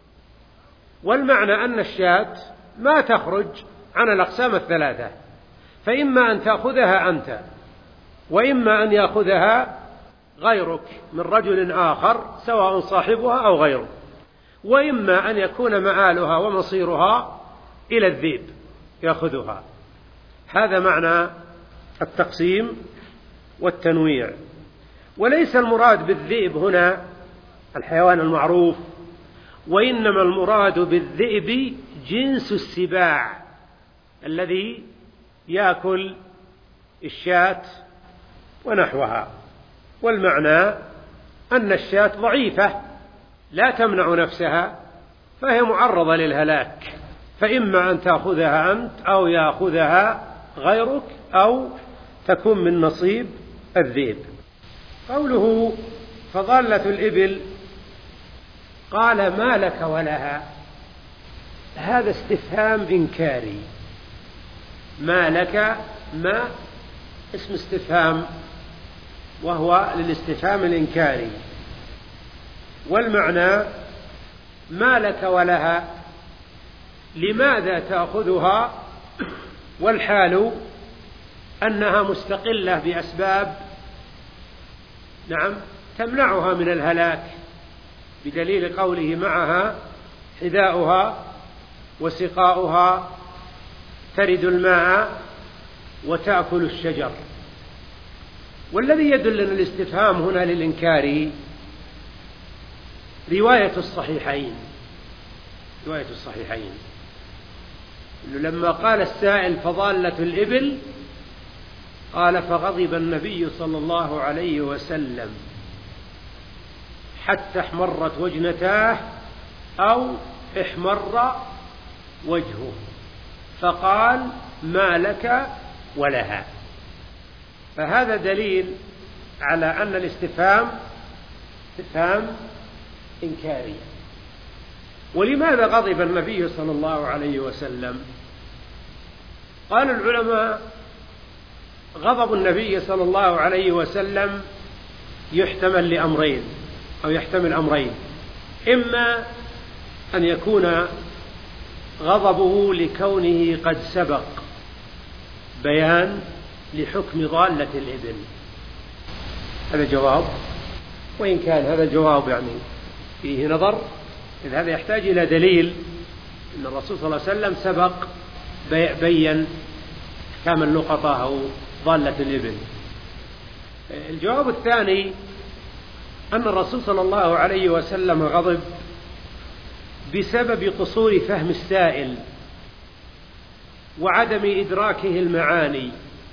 والمعنى أن الشاة ما تخرج عن الأقسام الثلاثة، فإما أن تأخذها أنت، وإما أن يأخذها غيرك من رجل آخر سواء صاحبها أو غيره، وإما أن يكون مآلها ومصيرها إلى الذئب يأخذها. هذا معنى التقسيم والتنويع. وليس المراد بالذئب هنا الحيوان المعروف، وإنما المراد بالذئب جنس السباع الذي يأكل الشاة ونحوها. والمعنى أن الشاة ضعيفة لا تمنع نفسها، فهي معرضة للهلاك، فإما أن تأخذها أنت أو يأخذها غيرك أو تكون من نصيب الذئب. قوله فضالة الإبل قال ما لك ولها، هذا استفهام إنكاري. ما لك ما اسم استفهام، وهو للاستفهام الإنكاري، والمعنى ما لك ولها، لماذا تأخذها والحال أنها مستقلة بأسباب نعم تمنعها من الهلاك، بدليل قوله معها حذاؤها وسقاؤها ترد الماء وتأكل الشجر. والذي يدل أن الاستفهام هنا للإنكار رواية الصحيحين رواية الصحيحين إنه لما قال السائل فضالة الإبل قال فغضب النبي صلى الله عليه وسلم حتى احمرت وجنتاه أو احمر وجهه فقال ما لك ولها. فهذا دليل على أن الاستفهام استفهام إنكاري. ولماذا غضب النبي صلى الله عليه وسلم؟ قال العلماء غضب النبي صلى الله عليه وسلم يحتمل لأمرين أو يحتمل أمرين: إما أن يكون غضبه لكونه قد سبق بيان لحكم ضالة الإبل، هذا جواب، وإن كان هذا الجواب يعني فيه نظر، إذ هذا يحتاج إلى دليل أن الرسول صلى الله عليه وسلم سبق بيّن أحكام اللقطة أو ضالة الإبل. الجواب الثاني أن الرسول صلى الله عليه وسلم غضب بسبب قصور فهم السائل وعدم إدراكه المعاني.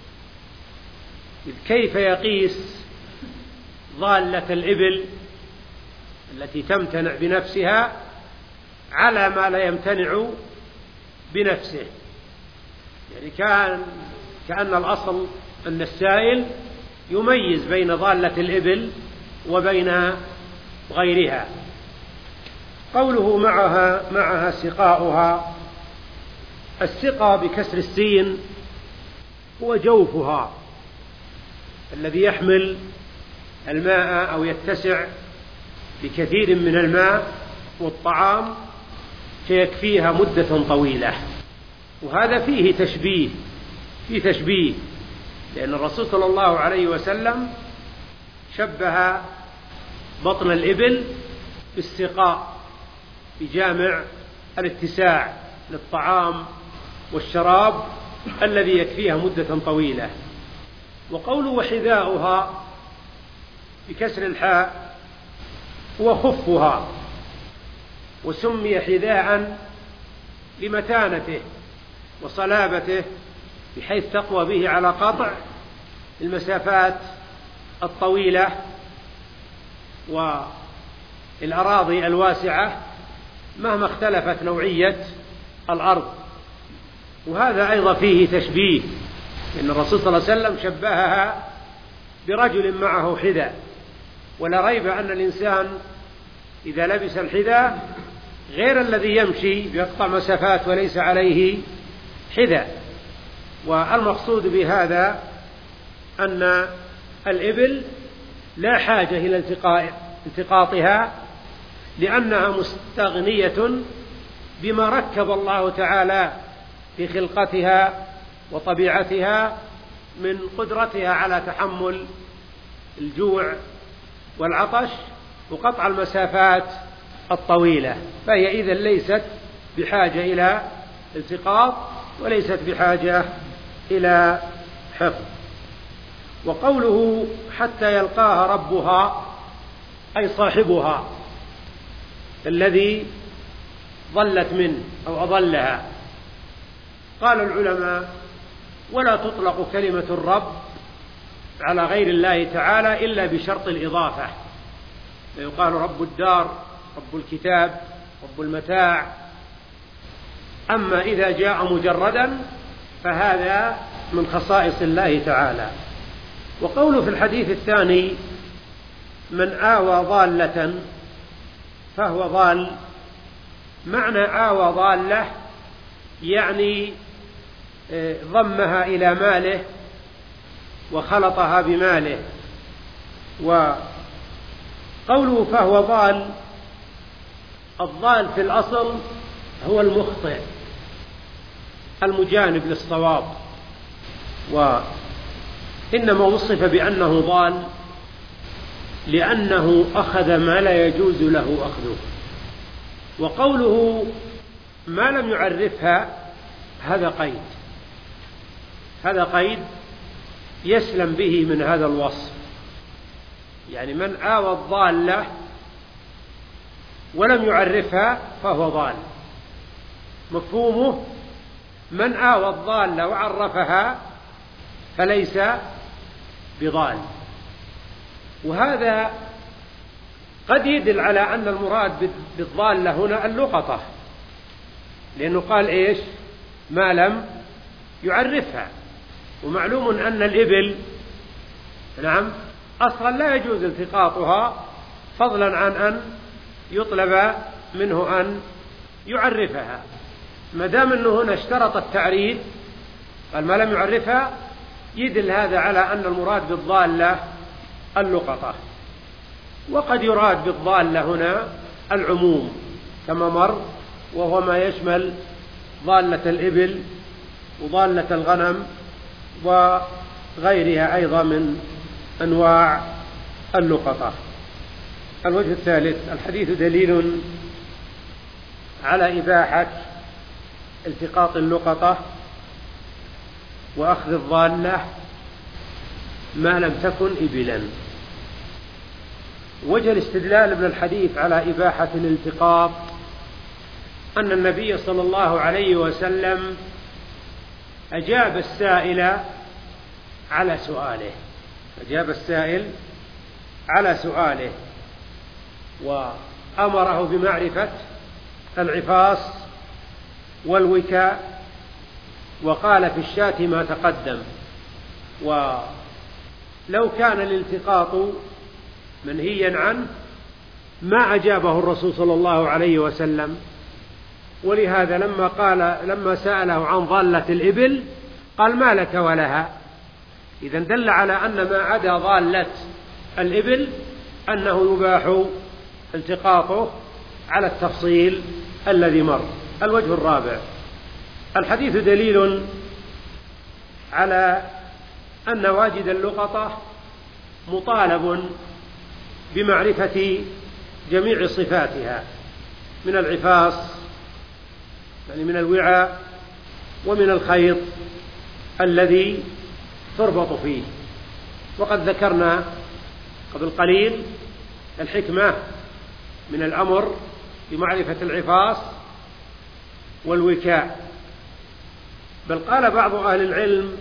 إذ كيف يقيس ضالة الإبل التي تمتنع بنفسها على ما لا يمتنع بنفسه؟ يعني كان كأن الأصل أن السائل يميز بين ضالة الإبل وبين غيرها. قوله معها معها سقاؤها، السقا بكسر السين هو جوفها الذي يحمل الماء أو يتسع بكثير من الماء والطعام فيكفيها مدة طويلة. وهذا فيه تشبيه فيه تشبيه لأن الرسول صلى الله عليه وسلم شبه بطن الإبل بالسقاء بجامع الاتساع للطعام والشراب الذي يكفيها مدة طويلة. وقوله وحذاؤها بكسر الحاء هو خفها، وسمي حذاء لمتانته وصلابته بحيث تقوى به على قطع المسافات الطويلة والأراضي الواسعة مهما اختلفت نوعية الأرض. وهذا أيضا فيه تشبيه، إن الرسول صلى الله عليه وسلم شبهها برجل معه حذاء، ولا ريب أن الإنسان إذا لبس الحذاء غير الذي يمشي بيقطع مسافات وليس عليه حذاء. والمقصود بهذا أن الإبل لا حاجة إلى التقاطها لأنها مستغنية بما ركب الله تعالى في خلقتها وطبيعتها من قدرتها على تحمل الجوع والعطش وقطع المسافات الطويلة، فهي إذن ليست بحاجة إلى التقاط وليست بحاجة إلى حفظ. وقوله حتى يلقاها ربها أي صاحبها الذي ضلت منه أو أضلها. قال العلماء ولا تطلق كلمة الرب على غير الله تعالى إلا بشرط الإضافة، فيقال رب الدار، رب الكتاب، رب المتاع. أما إذا جاء مجردا فهذا من خصائص الله تعالى. وقوله في الحديث الثاني من آوى ضالة فهو ضال، معنى آوى ضالة يعني ضمها إلى ماله وخلطها بماله. وقوله فهو ضال، الضال في الأصل هو المخطئ المجانب للصواب، وإنما وصف بأنه ضال لأنه أخذ ما لا يجوز له أخذه. وقوله ما لم يعرفها هذا قيد، هذا قيد يسلم به من هذا الوصف. يعني من آوى الضالة ولم يعرفها فهو ضال. مفهومه من آوى الضالة وعرفها فليس بضال. وهذا قد يدل على أن المراد بالضالة هنا اللقطة، لأنه قال إيش؟ ما لم يعرفها. ومعلوم أن الإبل نعم أصلا لا يجوز التقاطها، فضلا عن أن يطلب منه أن يعرفها. ما دام أنه هنا اشترط التعريف قال ما لم يعرفها، يدل هذا على أن المراد بالضالة اللقطة. وقد يراد بالضالة هنا العموم كما مر، وهو ما يشمل ضالة الإبل وضالة الغنم وغيرها أيضا من أنواع اللقطة. الوجه الثالث: الحديث دليل على إباحة التقاط اللقطة وأخذ الضالة ما لم تكن إبلا. وجه الاستدلال من الحديث على إباحة الالتقاط أن النبي صلى الله عليه وسلم أجاب السائل على سؤاله أجاب السائل على سؤاله وأمره بمعرفة العفاص والوكاء، وقال في الشاة ما تقدم. ولو كان الالتقاط منهيا عنه ما أجابه الرسول صلى الله عليه وسلم. ولهذا لما قال لما سأله عن ضالة الإبل قال ما لك ولها. إذن دل على أن ما عدا ضالة الإبل أنه يباح التقاطه على التفصيل الذي مر. الوجه الرابع: الحديث دليل على أن واجد اللقطة مطالب بمعرفة جميع صفاتها من العفاص يعني من الوعاء ومن الخيط الذي تربط فيه. وقد ذكرنا قبل قليل الحكمة من الأمر بمعرفة العفاص والوكاء. بل قال بعض أهل العلم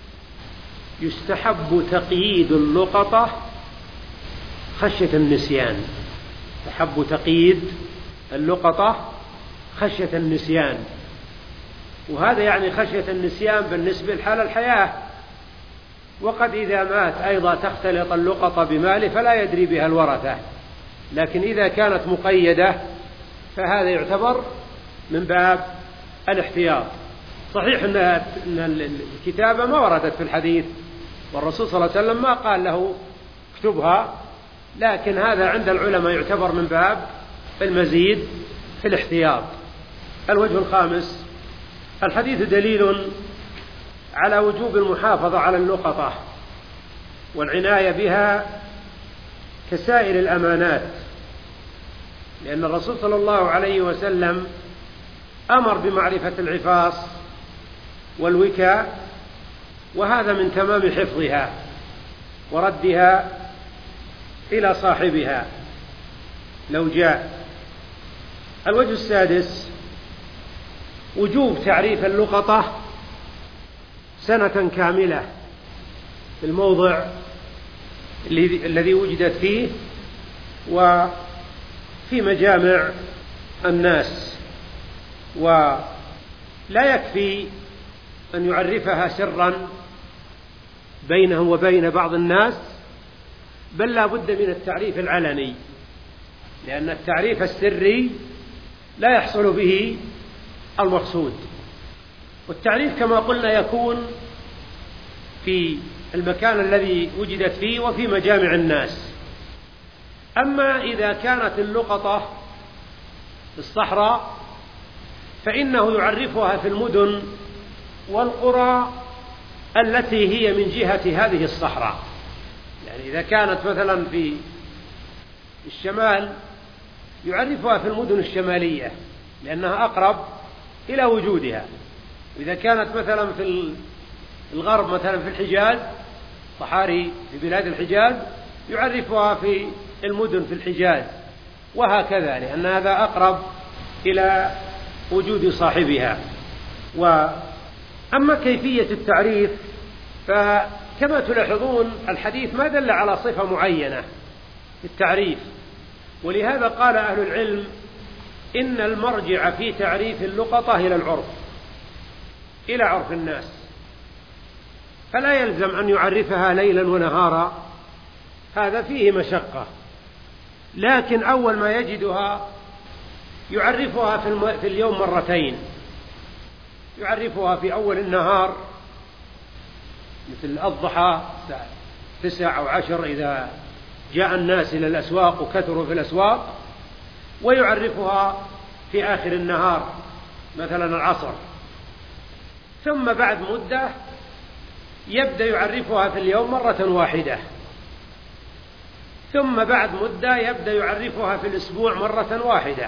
يستحب تقييد اللقطة خشية النسيان. يستحب تقييد اللقطة خشية النسيان، وهذا يعني خشية النسيان بالنسبة لحال الحياة. وقد إذا مات أيضا تختلط اللقطة بماله فلا يدري بها الورثة، لكن إذا كانت مقيدة فهذا يعتبر من باب الاحتياط. صحيح أن الكتابة ما وردت في الحديث، والرسول صلى الله عليه وسلم ما قال له اكتبها، لكن هذا عند العلماء يعتبر من باب المزيد في الاحتياط. الوجه الخامس: الحديث دليل على وجوب المحافظة على اللقطة والعناية بها كسائر الأمانات، لأن الرسول صلى الله عليه وسلم أمر بمعرفة العفاص والوكاء، وهذا من تمام حفظها وردها إلى صاحبها لو جاء. الوجه السادس: وجوب تعريف اللقطة سنة كاملة في الموضع الذي وجدت فيه وفي مجامع الناس، ولا يكفي أن يعرفها سرا بينه وبين بعض الناس، بل لا بد من التعريف العلني، لأن التعريف السري لا يحصل به المقصود. والتعريف كما قلنا يكون في المكان الذي وجدت فيه وفي مجامع الناس. أما إذا كانت اللقطة في الصحراء فإنه يعرفها في المدن والقرى التي هي من جهة هذه الصحراء. يعني إذا كانت مثلا في الشمال يعرفها في المدن الشمالية لأنها أقرب إلى وجودها، وإذا كانت مثلا في الغرب مثلا في الحجاز، صحاري في بلاد الحجاز يعرفها في المدن في الحجاز، وهكذا، لأن هذا أقرب إلى وجود صاحبها. وأما كيفية التعريف فكما تلاحظون الحديث ما دل على صفة معينة في التعريف، ولهذا قال أهل العلم إن المرجع في تعريف اللقطة إلى العرف، إلى عرف الناس، فلا يلزم أن يعرفها ليلا ونهارا، هذا فيه مشقة، لكن أول ما يجدها يعرفها في اليوم مرتين، يعرفها في أول النهار مثل الضحى تسع أو عشر إذا جاء الناس إلى الأسواق وكثروا في الأسواق، ويعرفها في آخر النهار مثلا العصر، ثم بعد مدة يبدأ يعرفها في اليوم مرة واحدة، ثم بعد مدة يبدأ يعرفها في الأسبوع مرة واحدة،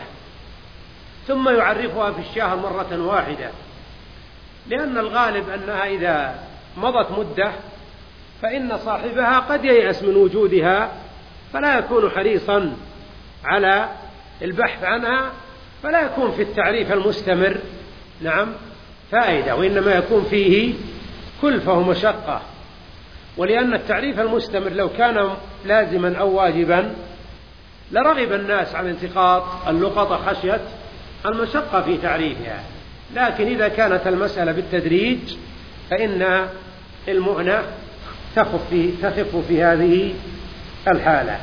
ثم يعرفها في الشهر مرة واحدة، لأن الغالب أنها إذا مضت مدة فإن صاحبها قد ييأس من وجودها، فلا يكون حريصا على البحث عنها، فلا يكون في التعريف المستمر نعم فائدة، وإنما يكون فيه كلفة ومشقة. ولأن التعريف المستمر لو كان لازما أو واجبا لرغب الناس عن التقاط اللقطة خشية المشقة في تعريفها، لكن إذا كانت المسألة بالتدريج فإن المؤنة تخف في, تخف في هذه الحالة.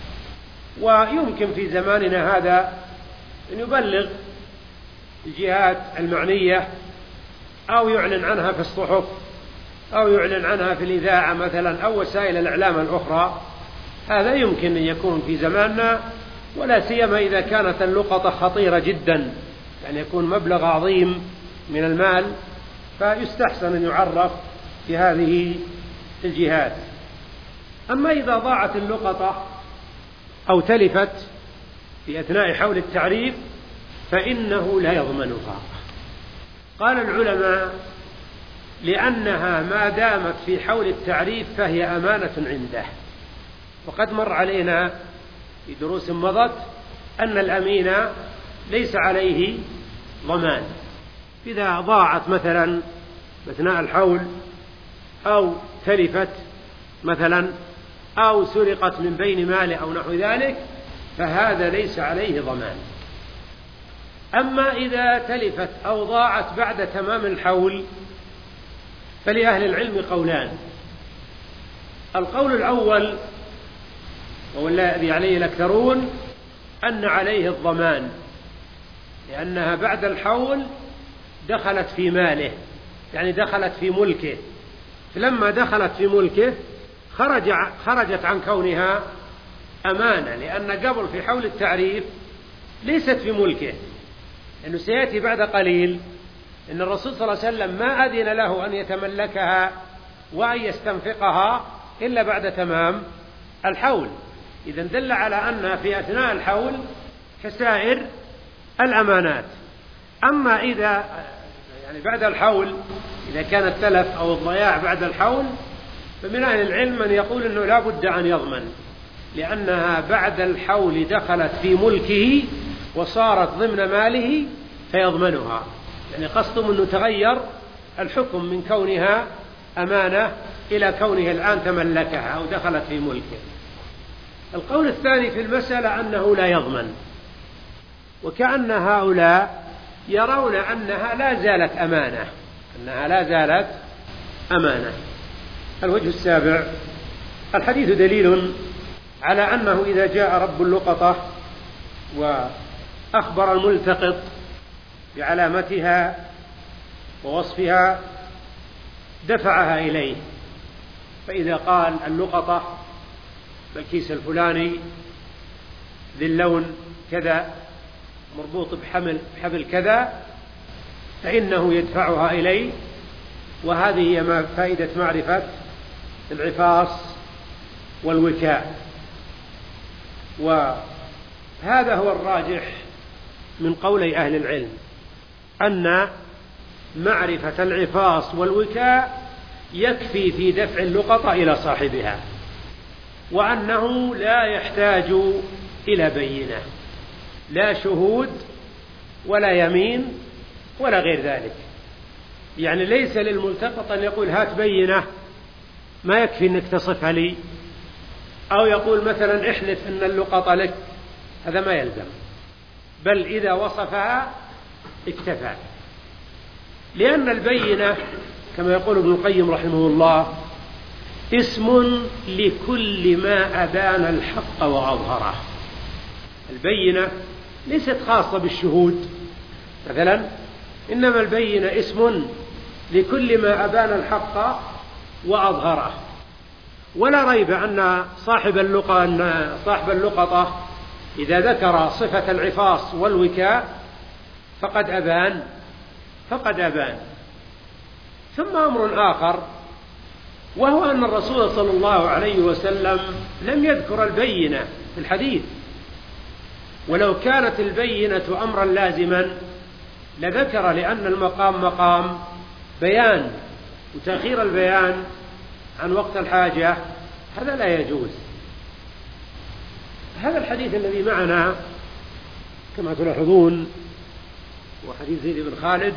ويمكن في زماننا هذا أن يبلغ الجهات المعنية أو يعلن عنها في الصحف أو يعلن عنها في الإذاعة مثلا أو وسائل الإعلام الأخرى، هذا يمكن أن يكون في زماننا، ولا سيما إذا كانت اللقطة خطيرة جدا، يعني يكون مبلغ عظيم من المال، فيستحسن أن يعرف في هذه الجهات. أما إذا ضاعت اللقطة أو تلفت في أثناء حول التعريف فإنه لا يضمنها. قال العلماء لأنها ما دامت في حول التعريف فهي أمانة عنده، وقد مر علينا في دروس مضت أن الأمين ليس عليه ضمان. إذا ضاعت مثلا أثناء الحول أو تلفت مثلا أو سرقت من بين ماله أو نحو ذلك فهذا ليس عليه ضمان. أما إذا تلفت أو ضاعت بعد تمام الحول فلأهل العلم قولان. القول الأول وهو الذي عليه الأكثرون أن عليه الضمان، لأنها بعد الحول دخلت في ماله، يعني دخلت في ملكه، فلما دخلت في ملكه خرج خرجت عن كونها أمانة، لأن قبل في حول التعريف ليست في ملكه، لأنه سيأتي بعد قليل إن الرسول صلى الله عليه وسلم ما أذن له أن يتملكها وأن يستنفقها إلا بعد تمام الحول. إذا دل على أنها في أثناء الحول كسائر الأمانات. أما إذا يعني بعد الحول إذا كان التلف أو الضياع بعد الحول فمن أهل العلم من يقول أنه لا بد أن يضمن، لأنها بعد الحول دخلت في ملكه وصارت ضمن ماله فيضمنها، يعني قصدهم أنه تغير الحكم من كونها أمانة إلى كونه الآن تملكها أو دخلت في ملكه. القول الثاني في المسألة أنه لا يضمن، وكأن هؤلاء يرون أنها لا زالت أمانة، أنها لا زالت أمانة. الوجه السابع: الحديث دليل على أنه إذا جاء رب اللقطة وأخبر الملتقط بعلامتها ووصفها دفعها إليه، فإذا قال اللقطة بالكيس الفلاني ذي اللون كذا مربوط بحمل حبل كذا فإنه يدفعها إليه، وهذه هي فائدة معرفة العفاص والوكاء. وهذا هو الراجح من قولي أهل العلم، أن معرفة العفاص والوكاء يكفي في دفع اللقطة إلى صاحبها، وأنه لا يحتاج إلى بينة، لا شهود ولا يمين ولا غير ذلك. يعني ليس للملتقط أن يقول هات بينة، ما يكفي أنك تصفها لي، أو يقول مثلا احلف أن اللقطة لك، هذا ما يلزم، بل إذا وصفها اكتفى. لأن البينة كما يقول ابن القيم رحمه الله اسم لكل ما أبان الحق وأظهره. البينة ليست خاصة بالشهود مثلا، إنما البينة اسم لكل ما أبان الحق وأظهره. ولا ريب أن صاحب اللقطة أن صاحب اللقطة إذا ذكر صفة العفاص والوكاء فقد أبان فقد أبان. ثم أمر آخر، وهو أن الرسول صلى الله عليه وسلم لم يذكر البينة في الحديث، ولو كانت البينة أمرا لازما لذكر، لأن المقام مقام بيان، وتأخير البيان عن وقت الحاجة هذا لا يجوز. هذا الحديث الذي معنا كما تلاحظون وحديث زيد بن خالد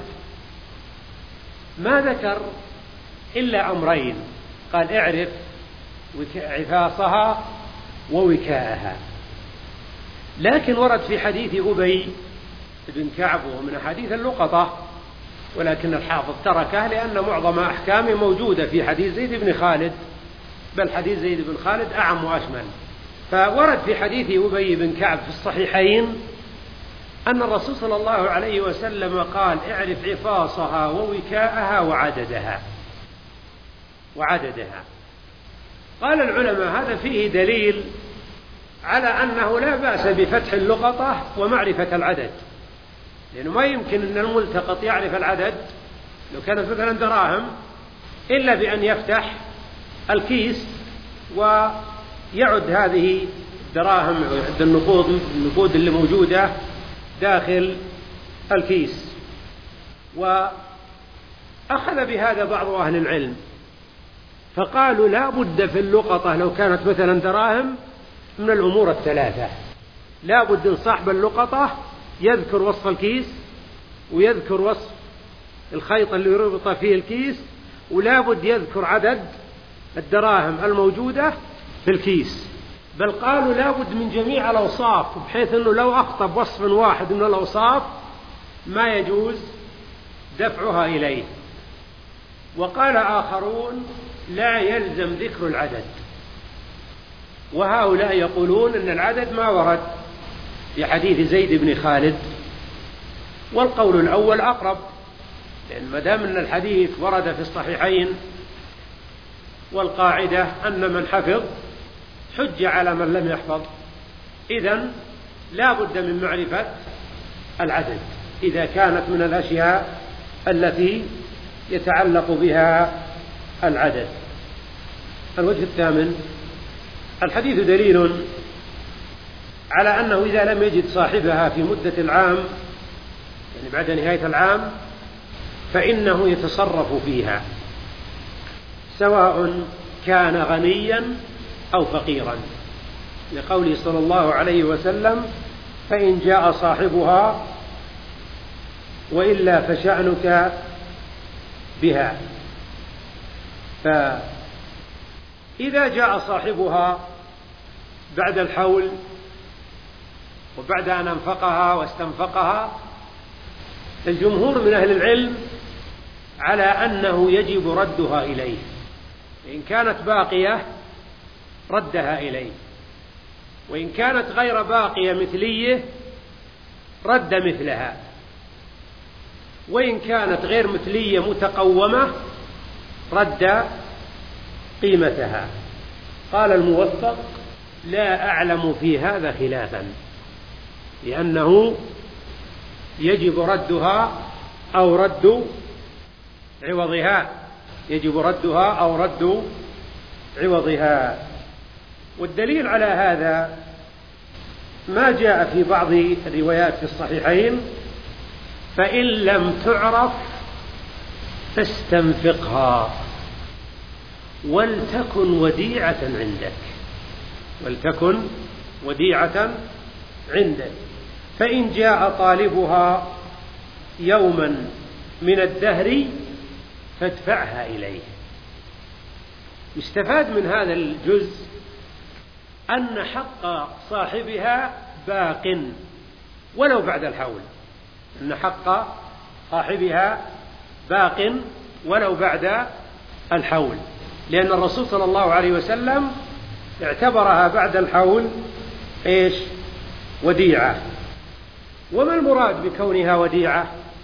ما ذكر إلا أمرين، قال اعرف عفاصها ووكاءها. لكن ورد في حديث أبي بن كعب ومن أحاديث اللقطة، ولكن الحافظ تركه لأن معظم أحكامه موجودة في حديث زيد بن خالد، بل حديث زيد بن خالد أعم وأشمل. فورد في حديث أبي بن كعب في الصحيحين أن الرسول صلى الله عليه وسلم قال اعرف عفاصها ووكاءها وعددها وعددها. قال العلماء هذا فيه دليل على أنه لا بأس بفتح اللقطة ومعرفة العدد، لأنه ما يمكن أن الملتقط يعرف العدد لو كانت مثلا دراهم إلا بأن يفتح الكيس ويعد هذه الدراهم ويعد النقود النقود اللي موجودة داخل الكيس. وأخذ بهذا بعض أهل العلم فقالوا لا بد في اللقطة لو كانت مثلا دراهم من الأمور الثلاثة، لا بد أن صاحب اللقطة يذكر وصف الكيس، ويذكر وصف الخيط اللي يربط فيه الكيس، ولا بد يذكر عدد الدراهم الموجودة في الكيس. بل قالوا لا بد من جميع الأوصاف، بحيث أنه لو أخطأ بوصف واحد من الأوصاف ما يجوز دفعها إليه. وقال آخرون لا يلزم ذكر العدد، وهؤلاء يقولون أن العدد ما ورد في حديث زيد بن خالد، والقول الأول أقرب، لأن ما دام أن الحديث ورد في الصحيحين والقاعدة أن من حفظ حج على من لم يحفظ، إذن لا بد من معرفة العدد إذا كانت من الأشياء التي يتعلق بها العدد. الوجه الثامن، الحديث دليل على أنه إذا لم يجد صاحبها في مدة العام، يعني بعد نهاية العام، فإنه يتصرف فيها سواء كان غنيا أو فقيرا، لقوله صلى الله عليه وسلم فإن جاء صاحبها وإلا فشأنك بها. فإذا جاء صاحبها بعد الحول وبعد أن أنفقها واستنفقها، الجمهور من أهل العلم على أنه يجب ردها إليه، إن كانت باقية ردها إليه، وإن كانت غير باقية مثلية رد مثلها، وإن كانت غير مثلية متقومة رد قيمتها. قال الموفق لا أعلم في هذا خلافا، لأنه يجب ردها أو رد عوضها، يجب ردها أو رد عوضها. والدليل على هذا ما جاء في بعض الروايات في الصحيحين فإن لم تعرف فاستنفقها، ولتكن وديعة عندك، ولتكن وديعة عندك، فإن جاء طالبها يوما من الدهر فادفعها إليه. يستفاد من هذا الجزء أن حق صاحبها باق ولو بعد الحول، أن حق صاحبها باق ولو بعد الحول، لأن الرسول صلى الله عليه وسلم اعتبرها بعد الحول إيش؟ وديعة. وما المراد بكونها وديعة؟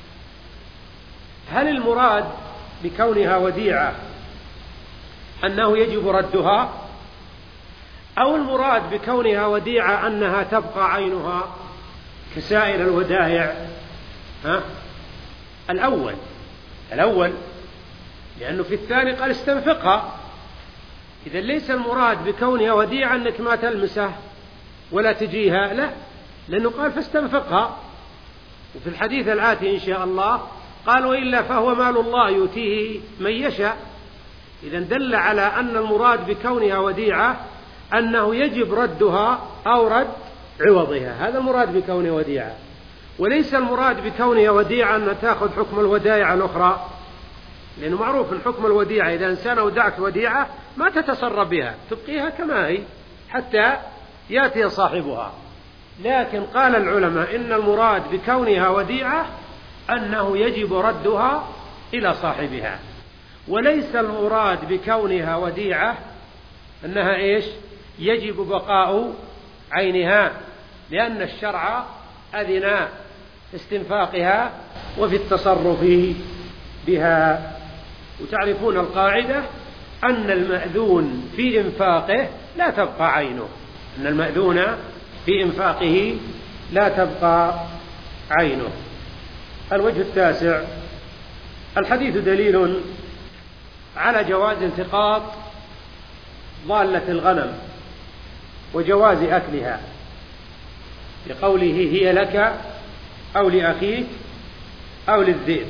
هل المراد بكونها وديعة أنه يجب ردها، أو المراد بكونها وديعة أنها تبقى عينها كسائر الودائع؟ ها؟ الأول الأول لأنه في الثاني قال استنفقها. إذا ليس المراد بكونها وديعة أنك ما تلمسه ولا تجيها، لا، لأنه قال فاستنفقها. وفي الحديث الآتي إن شاء الله قال وإلا فهو مال الله يؤتيه من يشاء. إذا دل على أن المراد بكونها وديعة أنه يجب ردها أو رد عوضها، هذا المراد بكونها وديعة. وليس المراد بكونها وديعة أن تأخذ حكم الودائع الأخرى، لأنه معروف أن حكم الوديعة إذا إنسان أودعك وديعة ما تتصرف بها، تبقيها كما هي حتى يأتي صاحبها. لكن قال العلماء إن المراد بكونها وديعة أنه يجب ردها إلى صاحبها، وليس المراد بكونها وديعة أنها إيش؟ يجب بقاء عينها، لأن الشرع أذن في استنفاقها وفي التصرف بها. وتعرفون القاعدة أن المأذون في إنفاقه لا تبقى عينه، أن المأذون في إنفاقه لا تبقى عينه. الوجه التاسع: الحديث دليل على جواز التقاط ضالة الغنم وجواز أكلها، لقوله هي لك أو لأخيك أو للذئب.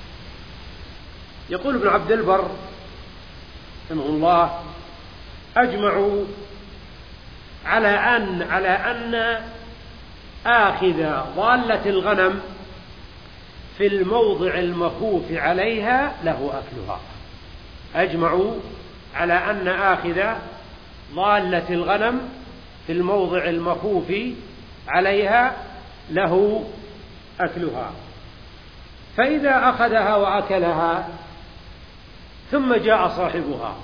يقول ابن عبد البر رحمه الله: أجمعوا على أن على أن آخذ ضالة الغنم في الموضع المخوف عليها له أكلها. أجمعوا على أن آخذ ضالة الغنم في الموضع المخوف عليها له أكلها. فإذا أخذها وأكلها ثم جاء صاحبها،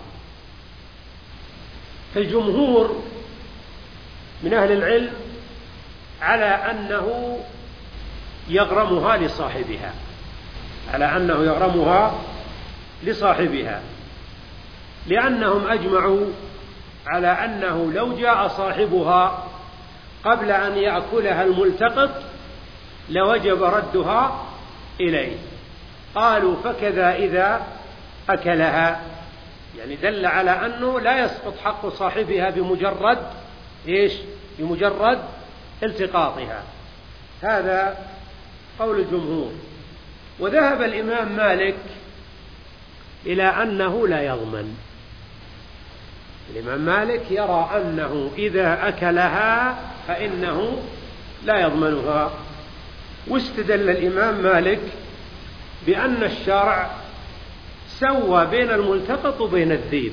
فالجمهور من أهل العلم على أنه يغرمها لصاحبها، على أنه يغرمها لصاحبها، لأنهم أجمعوا على أنه لو جاء صاحبها قبل أن يأكلها الملتقط لوجب ردها إليه. قالوا فكذا إذا أكلها، يعني دل على أنه لا يسقط حق صاحبها بمجرد إيش؟ بمجرد التقاطها. هذا قول الجمهور. وذهب الإمام مالك إلى أنه لا يضمن. الإمام مالك يرى أنه إذا أكلها فإنه لا يضمنها. واستدل الإمام مالك بأن الشرع سوى بين الملتقط وبين الذيب،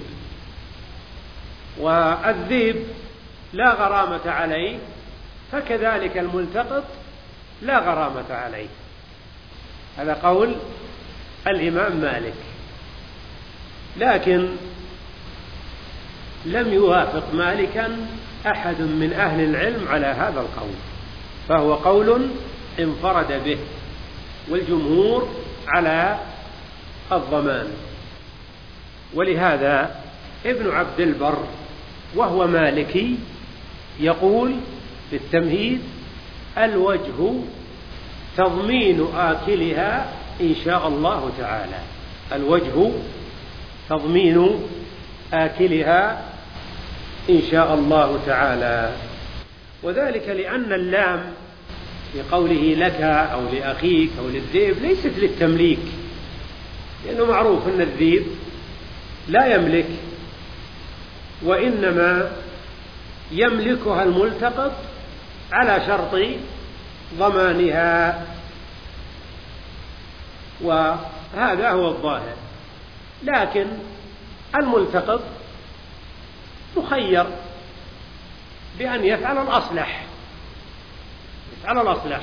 والذيب لا غرامة عليه، فكذلك الملتقط لا غرامة عليه. هذا قول الإمام مالك. لكن لم يوافق مالكا أحد من أهل العلم على هذا القول، فهو قول انفرد به، والجمهور على الضمان. ولهذا ابن عبد البر وهو مالكي يقول في التمهيد: الوجه تضمين آكلها إن شاء الله تعالى. الوجه تضمين آكلها إن شاء الله تعالى. وذلك لأن اللام في قوله لك أو لأخيك أو للذئب ليست للتمليك، لأنه معروف أن الذئب لا يملك وإنما يملكها الملتقط على شرط ضمانها، وهذا هو الظاهر. لكن الملتقط مخير بأن يفعل الأصلح يفعل الأصلح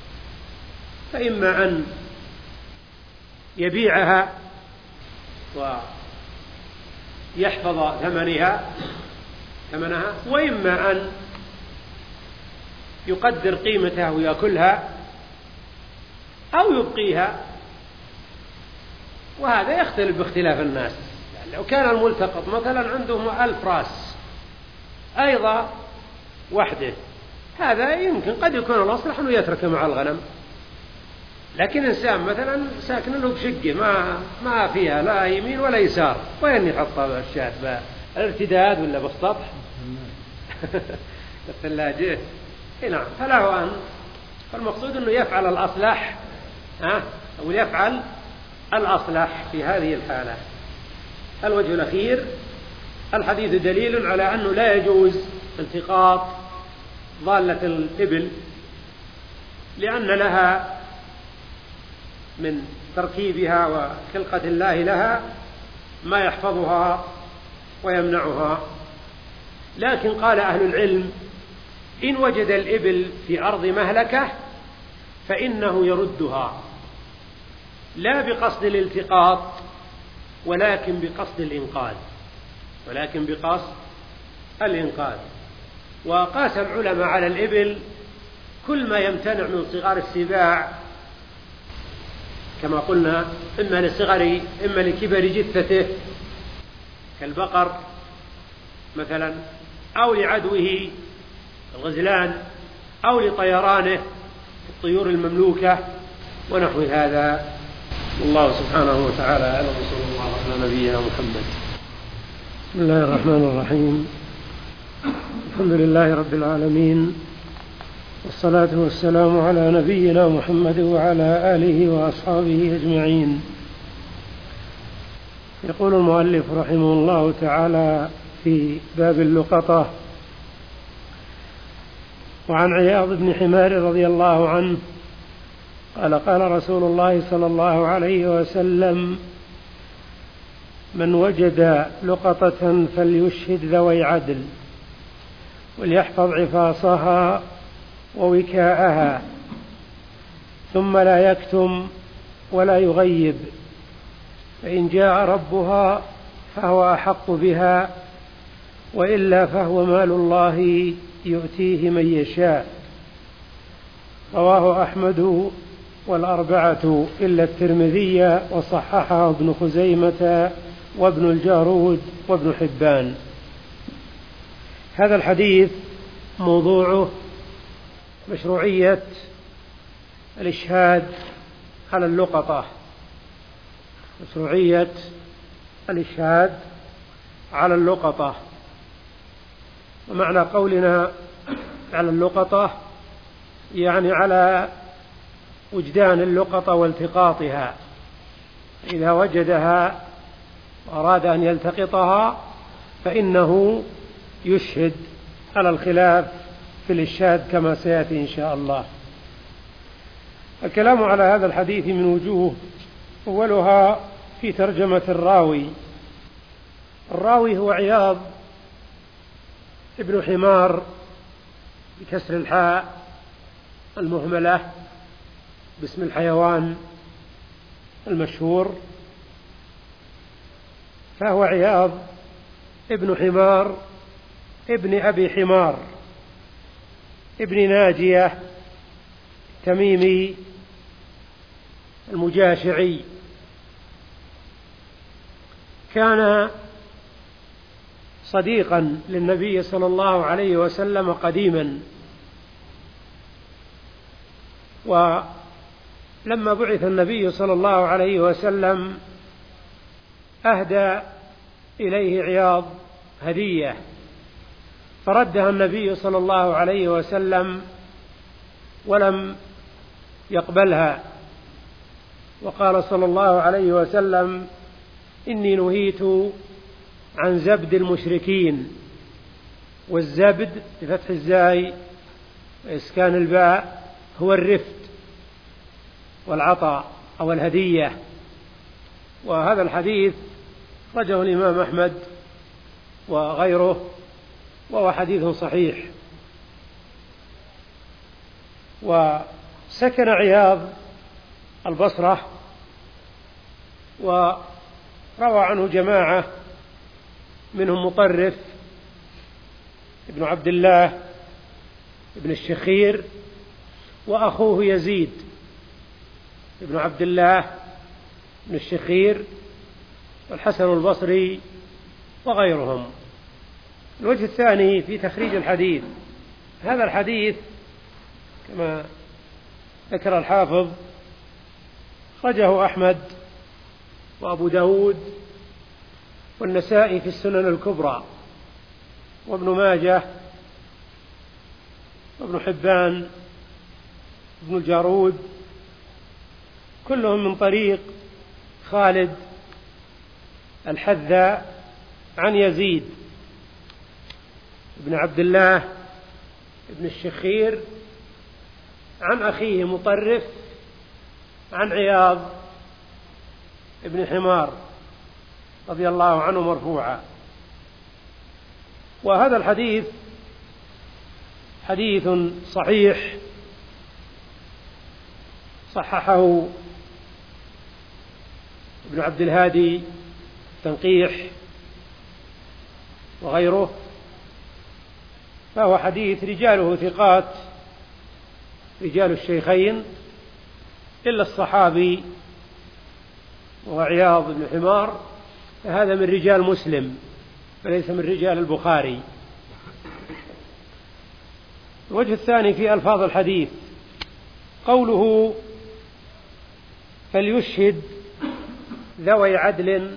فإما أن يبيعها ويحفظ ثمنها ثمنها وإما أن يقدر قيمتها ويأكلها أو يبقيها، وهذا يختلف باختلاف الناس. يعني لو كان الملتقط مثلا عنده ألف رأس أيضا وحده، هذا يمكن قد يكون الأصلح أنه يتركه مع الغنم. لكن إنسان مثلا ساكن له بشقة ما ما فيها لا يمين ولا يسار، وين يحطها الشاة؟ بالارتداد ولا بالسطح؟ الثلاجة. نعم. فله أن فالمقصود أنه يفعل الأصلح ها أو يفعل الأصلح في هذه الحالة. الوجه الأخير: الحديث دليل على أنه لا يجوز التقاط ضالة الإبل، لأن لها من تركيبها وخلقة الله لها ما يحفظها ويمنعها. لكن قال أهل العلم: إن وجد الإبل في أرض مهلكة فإنه يردها، لا بقصد الالتقاط ولكن بقصد الإنقاذ ولكن بقصد الإنقاذ. وقاس العلماء على الإبل كل ما يمتنع من صغار السباع، كما قلنا، إما لصغر إما لكبر جثته كالبقر مثلا، أو لعدوه الغزلان، أو لطيرانه الطيور المملوكة ونحو هذا. والله سبحانه وتعالى أعلم. وصلى الله على نبينا محمد. بسم الله الرحمن الرحيم. الحمد لله رب العالمين، والصلاة والسلام على نبينا محمد وعلى آله وأصحابه أجمعين. يقول المؤلف رحمه الله تعالى في باب اللقطة: وعن عياض بن حمار رضي الله عنه قال: قال رسول الله صلى الله عليه وسلم: من وجد لقطة فليشهد ذوي عدل، وليحفظ عفاصها ووكاءها، ثم لا يكتم ولا يغيب، فإن جاء ربها فهو أحق بها، وإلا فهو مال الله يؤتيه من يشاء. رواه أحمد والأربعة إلا الترمذي، وصححه ابن خزيمة وابن الجارود وابن حبان. هذا الحديث موضوعه مشروعية الإشهاد على اللقطة مشروعية الإشهاد على اللقطة. ومعنى قولنا على اللقطة يعني على وجدان اللقطة والتقاطها. إذا وجدها وأراد أن يلتقطها فإنه يشهد، على الخلاف في الإشهاد كما سيأتي إن شاء الله. الكلام على هذا الحديث من وجوه، أولها في ترجمة الراوي. الراوي هو عياض ابن حمار بكسر الحاء المهملة باسم الحيوان المشهور، فهو عياض ابن حمار ابن أبي حمار ابن ناجية التميمي المجاشعي. كان صديقا للنبي صلى الله عليه وسلم قديما، ولما بعث النبي صلى الله عليه وسلم أهدى إليه عياض هدية، فردها النبي صلى الله عليه وسلم ولم يقبلها، وقال صلى الله عليه وسلم: إني نهيت عن زبد المشركين، والزبد بفتح الزاي وإسكان الباء هو الرفد والعطاء أو الهدية. وهذا الحديث رجه الإمام أحمد وغيره، وهو حديث صحيح. وسكن عياض البصرة، وروى عنه جماعة منهم مطرف ابن عبد الله ابن الشخير وأخوه يزيد ابن عبد الله ابن الشخير والحسن البصري وغيرهم. الوجه الثاني في تخريج الحديث، هذا الحديث كما ذكر الحافظ خرجه أحمد وأبو داود والنسائي في السنن الكبرى، وابن ماجه وابن حبان ابن الجارود، كلهم من طريق خالد الحذاء عن يزيد بن عبد الله بن الشخير عن أخيه مطرف عن عياض ابن حمار رضي الله عنه مرفوعا. وهذا الحديث حديث صحيح صححه ابن عبد الهادي تنقيح وغيره، فهو حديث رجاله ثقات رجال الشيخين إلا الصحابي وعياض بن حمار، فهذا من رجال مسلم وليس من رجال البخاري. الوجه الثاني في ألفاظ الحديث قوله فليشهد ذوي عدل،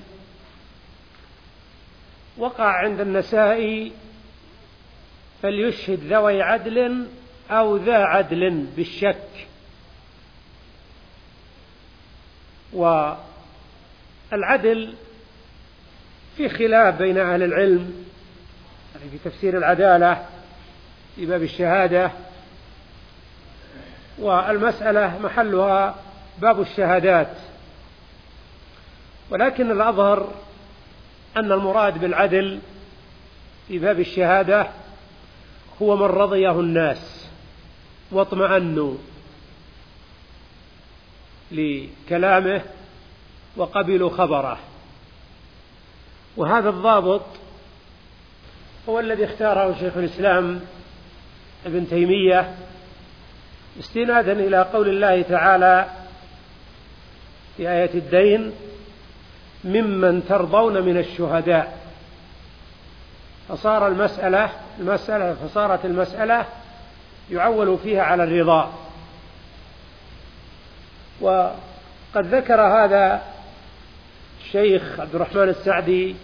وقع عند النسائي فليشهد ذوي عدل أو ذا عدل بالشك. والعدل في خلاف بين أهل العلم في تفسير العدالة في باب الشهادة، والمسألة محلها باب الشهادات، ولكن الأظهر أن المراد بالعدل في باب الشهادة هو من رضيه الناس واطمأنوا لكلامه وقبلوا خبره. وهذا الضابط هو الذي اختاره شيخ الإسلام ابن تيمية استنادا إلى قول الله تعالى في آية الدين ممن ترضون من الشهداء، فصار المسألة المسألة فصارت المسألة يعول فيها على الرضا. وقد ذكر هذا الشيخ عبد الرحمن السعدي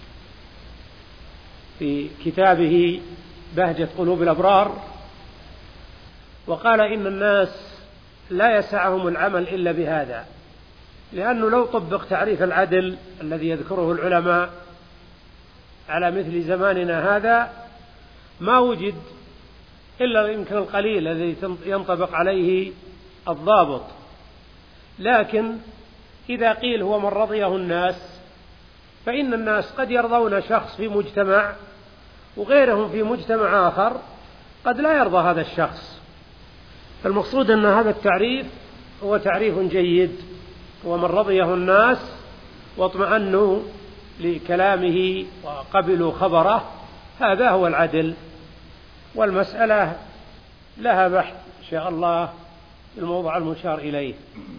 في كتابه بهجة قلوب الأبرار، وقال إن الناس لا يسعهم العمل إلا بهذا، لأنه لو طبق تعريف العدل الذي يذكره العلماء على مثل زماننا هذا ما وجد إلا يمكن القليل الذي ينطبق عليه الضابط. لكن إذا قيل هو من رضيه الناس، فإن الناس قد يرضون شخص في مجتمع وغيرهم في مجتمع آخر قد لا يرضى هذا الشخص. فالمقصود أن هذا التعريف هو تعريف جيد، ومن رضيه الناس واطمأنوا لكلامه وقبلوا خبره، هذا هو العدل. والمسألة لها بحث إن شاء الله في الموضع المشار إليه.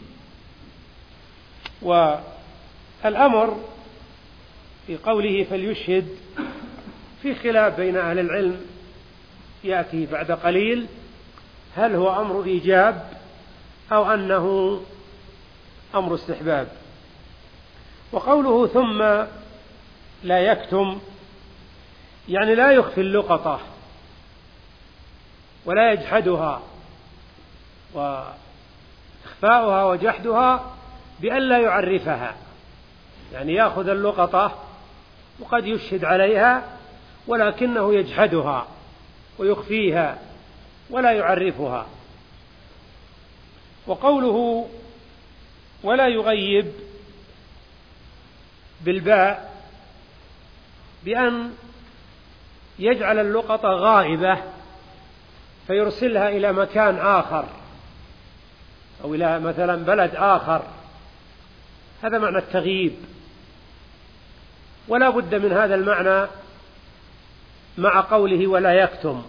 والأمر في قوله فليشهد في خلاف بين أهل العلم يأتي بعد قليل، هل هو أمر إيجاب أو أنه أمر استحباب. وقوله ثم لا يكتم يعني لا يخفي اللقطة ولا يجحدها، وإخفاؤها وجحدها بأن لا يعرفها، يعني يأخذ اللقطة وقد يشهد عليها ولكنه يجحدها ويخفيها ولا يعرفها. وقوله ولا يغيب بالباء بأن يجعل اللقطة غائبة فيرسلها إلى مكان آخر أو إلى مثلا بلد آخر، هذا معنى التغييب. ولا بد من هذا المعنى مع قوله ولا يكتم.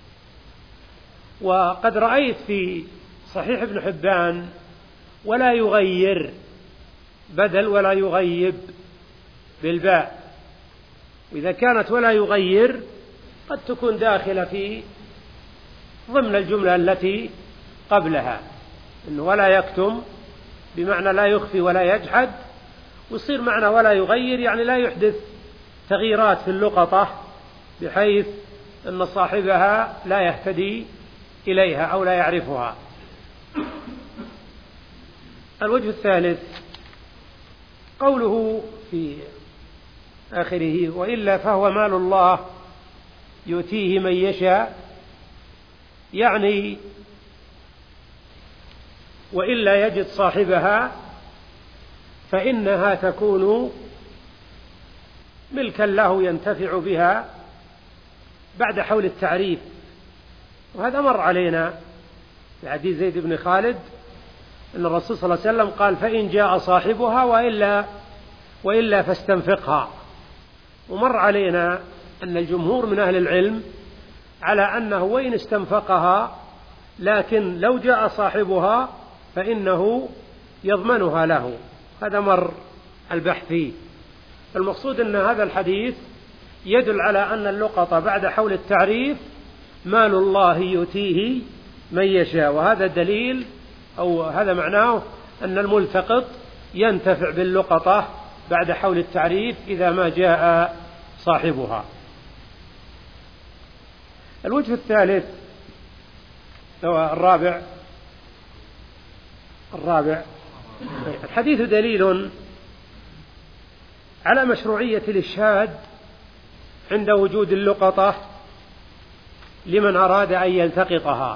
وقد رأيت في صحيح ابن حبان ولا يغير بدل ولا يغيب بالباء، وإذا كانت ولا يغير قد تكون داخلة في ضمن الجملة التي قبلها، إنه ولا يكتم بمعنى لا يخفي ولا يجحد، ويصير معنى ولا يغير يعني لا يحدث تغييرات في اللقطة بحيث أن صاحبها لا يهتدي إليها أو لا يعرفها. الوجه الثالث قوله في آخره وإلا فهو مال الله يؤتيه من يشاء، يعني وإلا يجد صاحبها فإنها تكون ملكا له ينتفع بها بعد حول التعريف. وهذا مر علينا في حديث زيد بن خالد أن الرسول صلى الله عليه وسلم قال فإن جاء صاحبها وإلا وإلا فاستنفقها. ومر علينا أن الجمهور من أهل العلم على أنه وإن استنفقها لكن لو جاء صاحبها فإنه يضمنها له، هذا مر البحث فيه. المقصود أن هذا الحديث يدل على أن اللقطة بعد حول التعريف مال الله يؤتيه من يشاء، وهذا دليل أو هذا معناه أن الملتقط ينتفع باللقطة بعد حول التعريف إذا ما جاء صاحبها. الوجه الثالث الرابع الرابع الحديث دليل على مشروعية الإشهاد عند وجود اللقطة لمن أراد أن يلتقطها.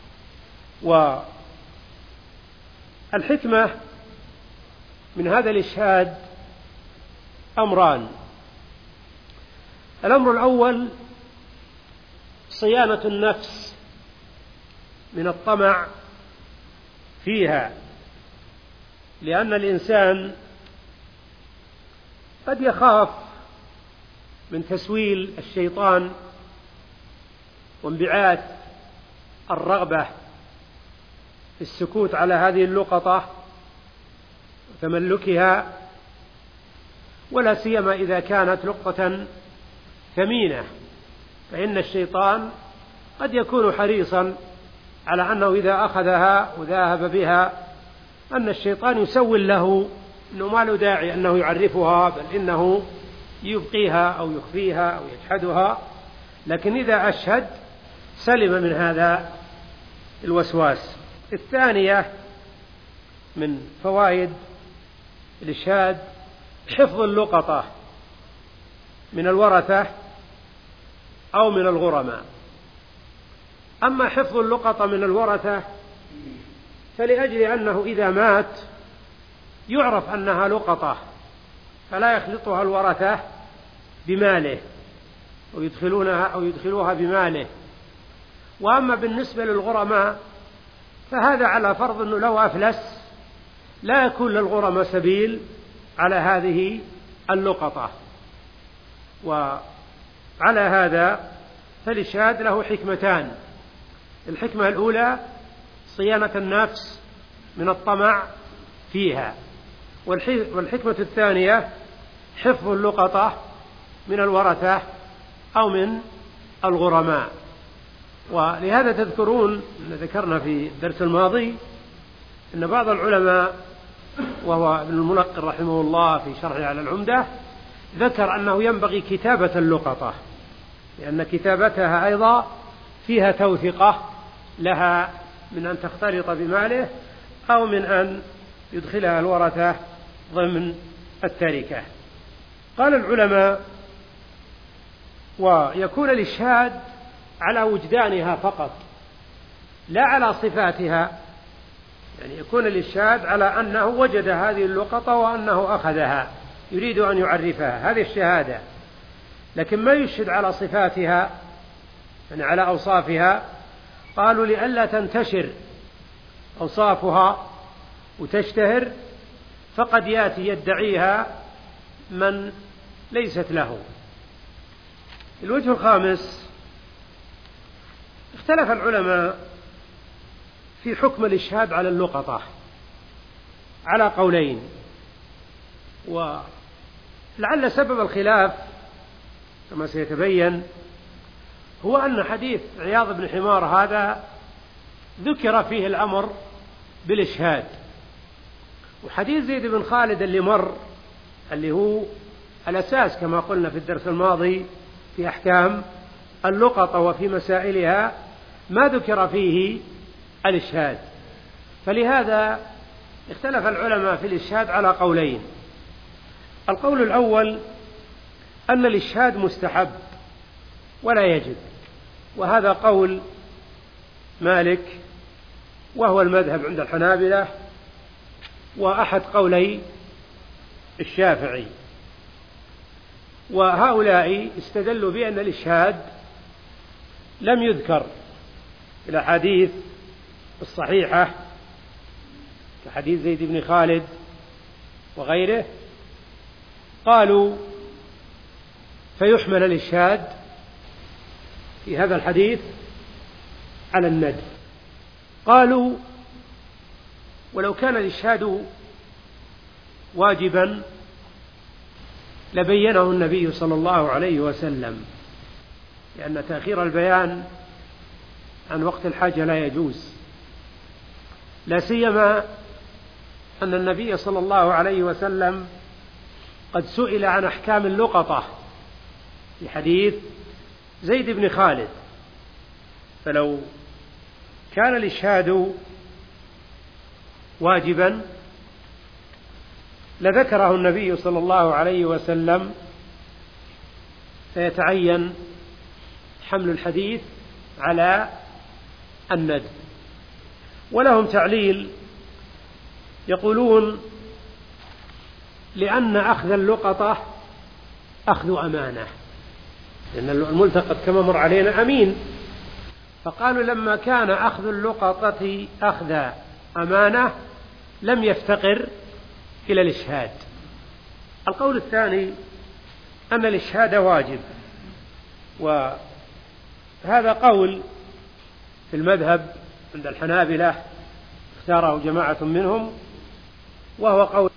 والحكمة من هذا الإشهاد أمران: الأمر الأول صيانة النفس من الطمع فيها، لأن الإنسان قد يخاف من تسويل الشيطان وانبعاث الرغبة في السكوت على هذه اللقطة وتملكها، ولا سيما إذا كانت لقطة ثمينة، فإن الشيطان قد يكون حريصا على أنه إذا أخذها وذهب بها أن الشيطان يسول له أنه ما له داعي أنه يعرفها، بل إنه يبقيها أو يخفيها أو يجحدها. لكن إذا أشهد سلم من هذا الوسواس. الثانية من فوائد الإشهاد حفظ اللقطة من الورثة أو من الغرماء. أما حفظ اللقطة من الورثة فلأجل أنه إذا مات يعرف أنها لقطة فلا يخلطها الورثة بماله ويدخلونها أو يدخلوها بماله. وأما بالنسبة للغرماء فهذا على فرض أنه لو أفلس لا يكون للغرماء سبيل على هذه اللقطة. وعلى هذا فالإشهاد له حكمتان: الحكمة الأولى صيانة النفس من الطمع فيها، والحكمة الثانية حفظ اللقطة من الورثة أو من الغرماء. ولهذا تذكرون ذكرنا في الدرس الماضي أن بعض العلماء وهو ابن الملقن رحمه الله في شرحه على العمدة ذكر أنه ينبغي كتابة اللقطة، لأن كتابتها أيضا فيها توثيقة لها من أن تختلط بماله أو من أن يدخلها الورثة ضمن التركة. قال العلماء ويكون الإشهاد على وجدانها فقط لا على صفاتها، يعني يكون الإشهاد على أنه وجد هذه اللقطة وأنه أخذها يريد أن يعرفها، هذه الشهادة. لكن ما يشهد على صفاتها يعني على أوصافها، قالوا لئلا تنتشر أوصافها وتشتهر فقد يأتي يدعيها من ليست له. الوجه الخامس، اختلف العلماء في حكم الإشهاد على اللقطة على قولين، ولعل سبب الخلاف كما سيتبين هو أن حديث عياض بن حمار هذا ذكر فيه الأمر بالإشهاد، وحديث زيد بن خالد اللي مر اللي هو الأساس كما قلنا في الدرس الماضي في أحكام اللقطة وفي مسائلها ما ذكر فيه الإشهاد، فلهذا اختلف العلماء في الإشهاد على قولين. القول الأول أن الإشهاد مستحب ولا يجب، وهذا قول مالك وهو المذهب عند الحنابلة وأحد قولي الشافعي، وهؤلاء استدلوا بأن الإشهاد لم يذكر في الأحاديث الصحيحة كحديث زيد بن خالد وغيره، قالوا فيحمل الإشهاد في هذا الحديث على الندب. قالوا ولو كان الإشهاد واجبا لبينه النبي صلى الله عليه وسلم، لأن تأخير البيان عن وقت الحاجة لا يجوز، لا سيما أن النبي صلى الله عليه وسلم قد سئل عن أحكام اللقطة في حديث زيد بن خالد، فلو كان الإشهاد واجبا لذكره النبي صلى الله عليه وسلم، فيتعين حمل الحديث على الندب. ولهم تعليل يقولون لأن أخذ اللقطة أخذ أمانة، لأن الملتقط كما مر علينا أمين، فقالوا لما كان أخذ اللقطة أخذ أمانة لم يفتقر إلى الإشهاد. القول الثاني أن الإشهاد واجب، وهذا قول في المذهب عند الحنابلة اختاره جماعة منهم، وهو قول